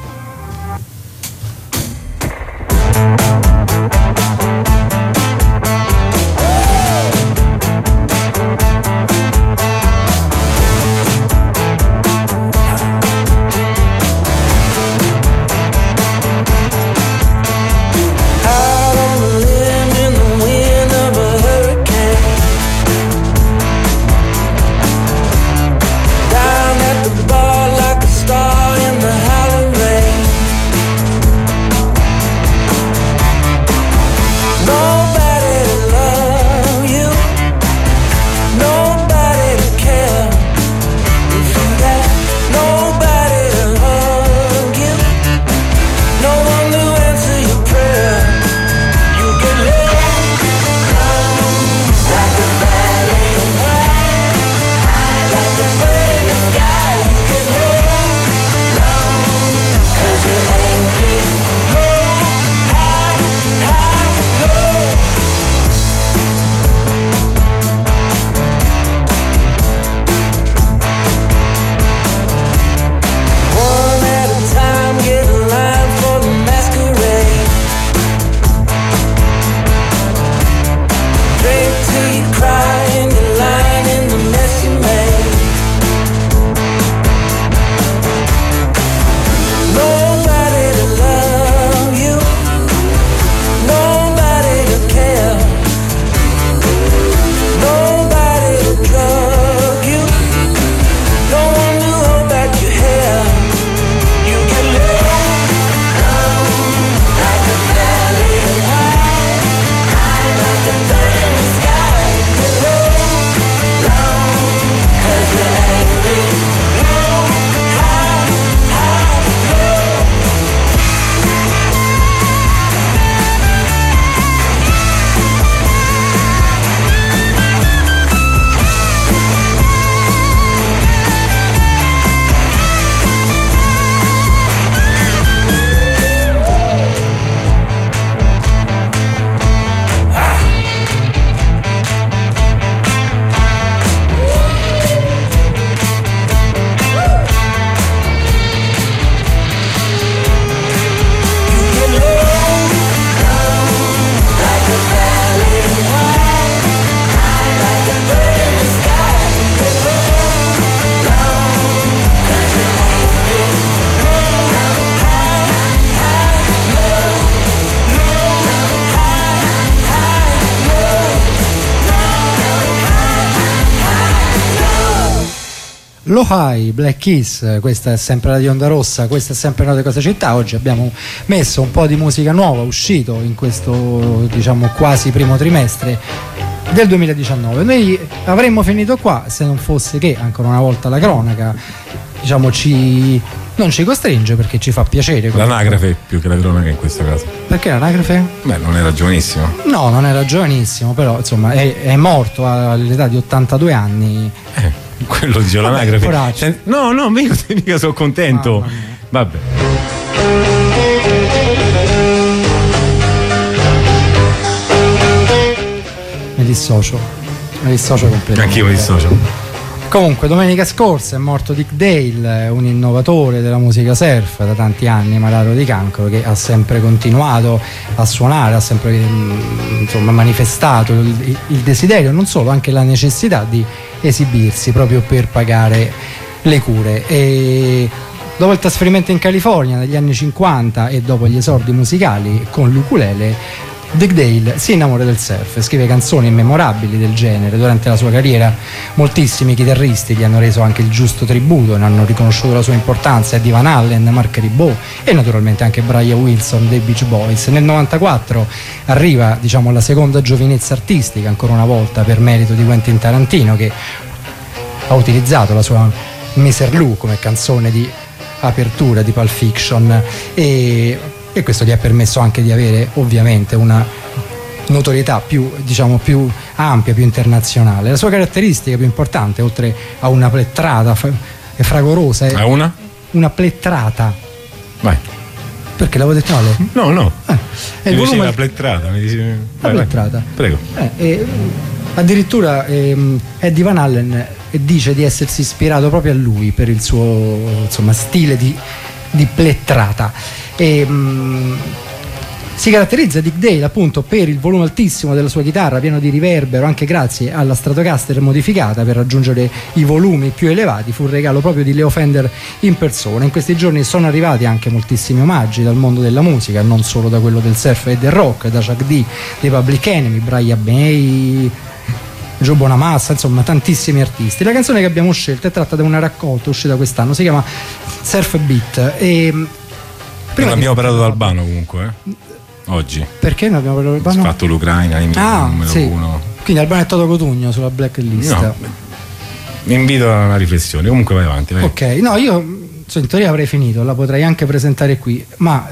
Lo Hai, Black Keys, questa è sempre Radio Onda Rossa, questa è sempre Note Cosa Città. Oggi abbiamo messo un po' di musica nuova, uscito in questo, diciamo, quasi primo trimestre del duemiladiciannove. Noi avremmo finito qua se non fosse che, ancora una volta, la cronaca, diciamo, ci non ci costringe, perché ci fa piacere. L'anagrafe più che la cronaca in questo caso. Perché l'anagrafe? Beh, non era giovanissimo. No, non era giovanissimo, però insomma è, è morto all'età di ottantadue anni. Eh. Quello dice l'anagrafe. Sen- no, no, mica, mica sono contento. Ah, vabbè. Mi dissocio. Mi dissocio completamente. Anch'io mi dissocio. Comunque, domenica scorsa è morto Dick Dale, un innovatore della musica surf, da tanti anni malato di cancro, che ha sempre continuato a suonare, ha sempre insomma manifestato il, il desiderio, non solo, anche la necessità di esibirsi proprio per pagare le cure. E Dopo il trasferimento in California negli anni cinquanta e dopo gli esordi musicali con l'ukulele, Dick Dale si innamora del surf, scrive canzoni memorabili del genere. Durante la sua carriera moltissimi chitarristi gli hanno reso anche il giusto tributo, ne hanno riconosciuto la sua importanza, Eddie Van Halen, Mark Ribot e naturalmente anche Brian Wilson dei Beach Boys. Nel novantaquattro arriva, diciamo, la seconda giovinezza artistica, ancora una volta per merito di Quentin Tarantino, che ha utilizzato la sua mister Lou come canzone di apertura di Pulp Fiction, e e questo gli ha permesso anche di avere ovviamente una notorietà più, diciamo, più ampia, più internazionale. La sua caratteristica più importante, oltre a una plettrata e fragorosa, è a una? una plettrata. Vai. Perché l'avevo detto male? No, no. Eh, è il volume... la plettrata, mi dici... La vai, plettrata. Vai. Prego. Eh, eh, addirittura ehm, Eddie Van Halen dice di essersi ispirato proprio a lui per il suo, insomma, stile di, di plettrata. E, mh, si caratterizza Dick Dale appunto per il volume altissimo della sua chitarra, pieno di riverbero, anche grazie alla Stratocaster modificata per raggiungere i volumi più elevati. Fu un regalo proprio di Leo Fender in persona. In questi giorni sono arrivati anche moltissimi omaggi dal mondo della musica, non solo da quello del surf e del rock, da Chuck D, dei Public Enemy, Brian May, Joe Bonamassa, insomma tantissimi artisti. La canzone che abbiamo scelto è tratta da una raccolta uscita quest'anno, si chiama Surf Beat. E non abbiamo parlato d'Albano comunque, eh? Oggi. Perché non abbiamo parlato d'Albano? Ha fatto l'Ucraina, ah, numero sì. uno. Quindi Albano è Toto Cotugno sulla blacklist. No, mi invito a una riflessione. Comunque vai avanti, vai. Ok, no, io cioè, in teoria avrei finito, la potrei anche presentare qui, ma,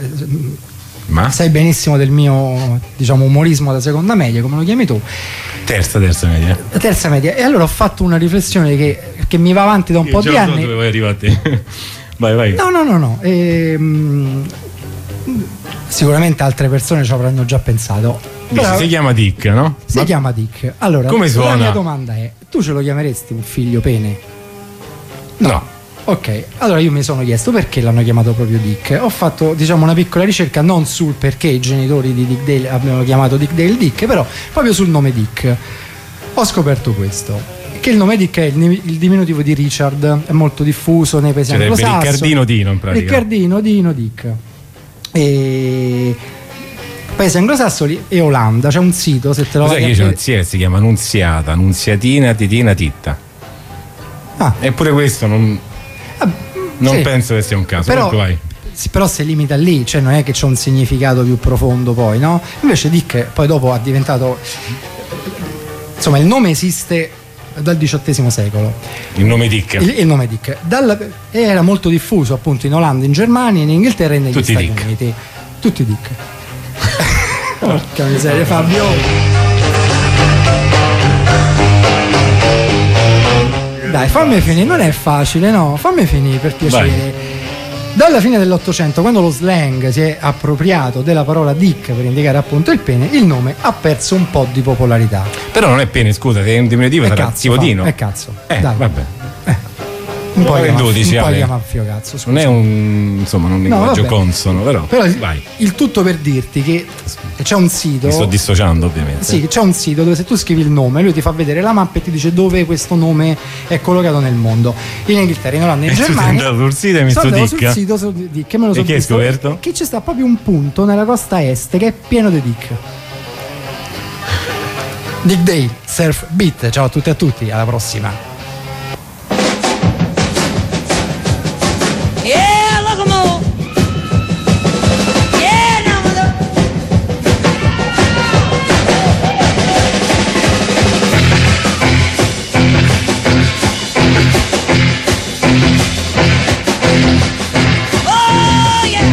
ma? sai benissimo del mio, diciamo, umorismo da seconda media, come lo chiami tu. Terza, terza media. Terza media. E allora ho fatto una riflessione che, che mi va avanti da un io po' di anni. So dove vuoi arrivare. Vai, vai. No, no, no, no. Ehm, sicuramente altre persone ci avranno già pensato. Dici, Però, si chiama Dick, no? Si Ma... chiama Dick. Allora, come suona? La mia domanda è: tu ce lo chiameresti un figlio pene? No. no. Ok, allora io mi sono chiesto perché l'hanno chiamato proprio Dick. Ho fatto, diciamo, una piccola ricerca non sul perché i genitori di Dick Dale abbiano chiamato Dick Dale Dick, però proprio sul nome Dick. Ho scoperto questo, che il nome Dick è il, il diminutivo di Richard, è molto diffuso nei paesi anglosassoni. Riccardino Dino in pratica. Riccardino Dino Dick. E paesi anglosassoni e Olanda, c'è un sito, se te lo sai che c'è una zia, si chiama Nunziata, Nunziatina, Titina, Titta. Ah. Eppure questo non, ah, non sì. penso che sia un caso. Però, vai. Sì, però si limita lì, cioè non è che c'è un significato più profondo poi, no? Invece Dick poi dopo ha diventato, insomma, il nome esiste dal diciottesimo secolo. Il nome Dick. Il, il nome Dick. Dalla, era molto diffuso appunto in Olanda, in Germania, in Inghilterra e negli Tutti Stati Dick. Uniti. Tutti Dick. Porca miseria, Fabio. Dai, fammi finire, non è facile, no? Fammi finire per piacere. Vai. Dalla fine dell'Ottocento, quando lo slang si è appropriato della parola dick per indicare appunto il pene, il nome ha perso un po' di popolarità. Però non è pene, scusa, è un diminutivo, È sarà cazzo, tipo fa- Dino. è cazzo. Eh, Dai. vabbè. Un po' Poi chiama, dodici, un po' vabbè. chiama fio cazzo, scusa. Non è un, insomma, un linguaggio vabbè. consono, però, Però il- vai. il tutto per dirti che c'è un sito. Mi sto dissociando, ovviamente. Sì, c'è un sito dove se tu scrivi il nome, lui ti fa vedere la mappa e ti dice dove questo nome è collocato nel mondo. In Inghilterra, in Olanda, in E tu sei Germania. andato sul sito e hai messo Sono andato Dick? sul sito su Dick, che me lo E sono che hai visto, scoperto? Che ci sta proprio un punto nella costa est che è pieno di Dick. Dick Day, Surf Beat. Ciao a tutti e a tutti, alla prossima. Yeah, look 'em all. Yeah, now mother. Oh yeah.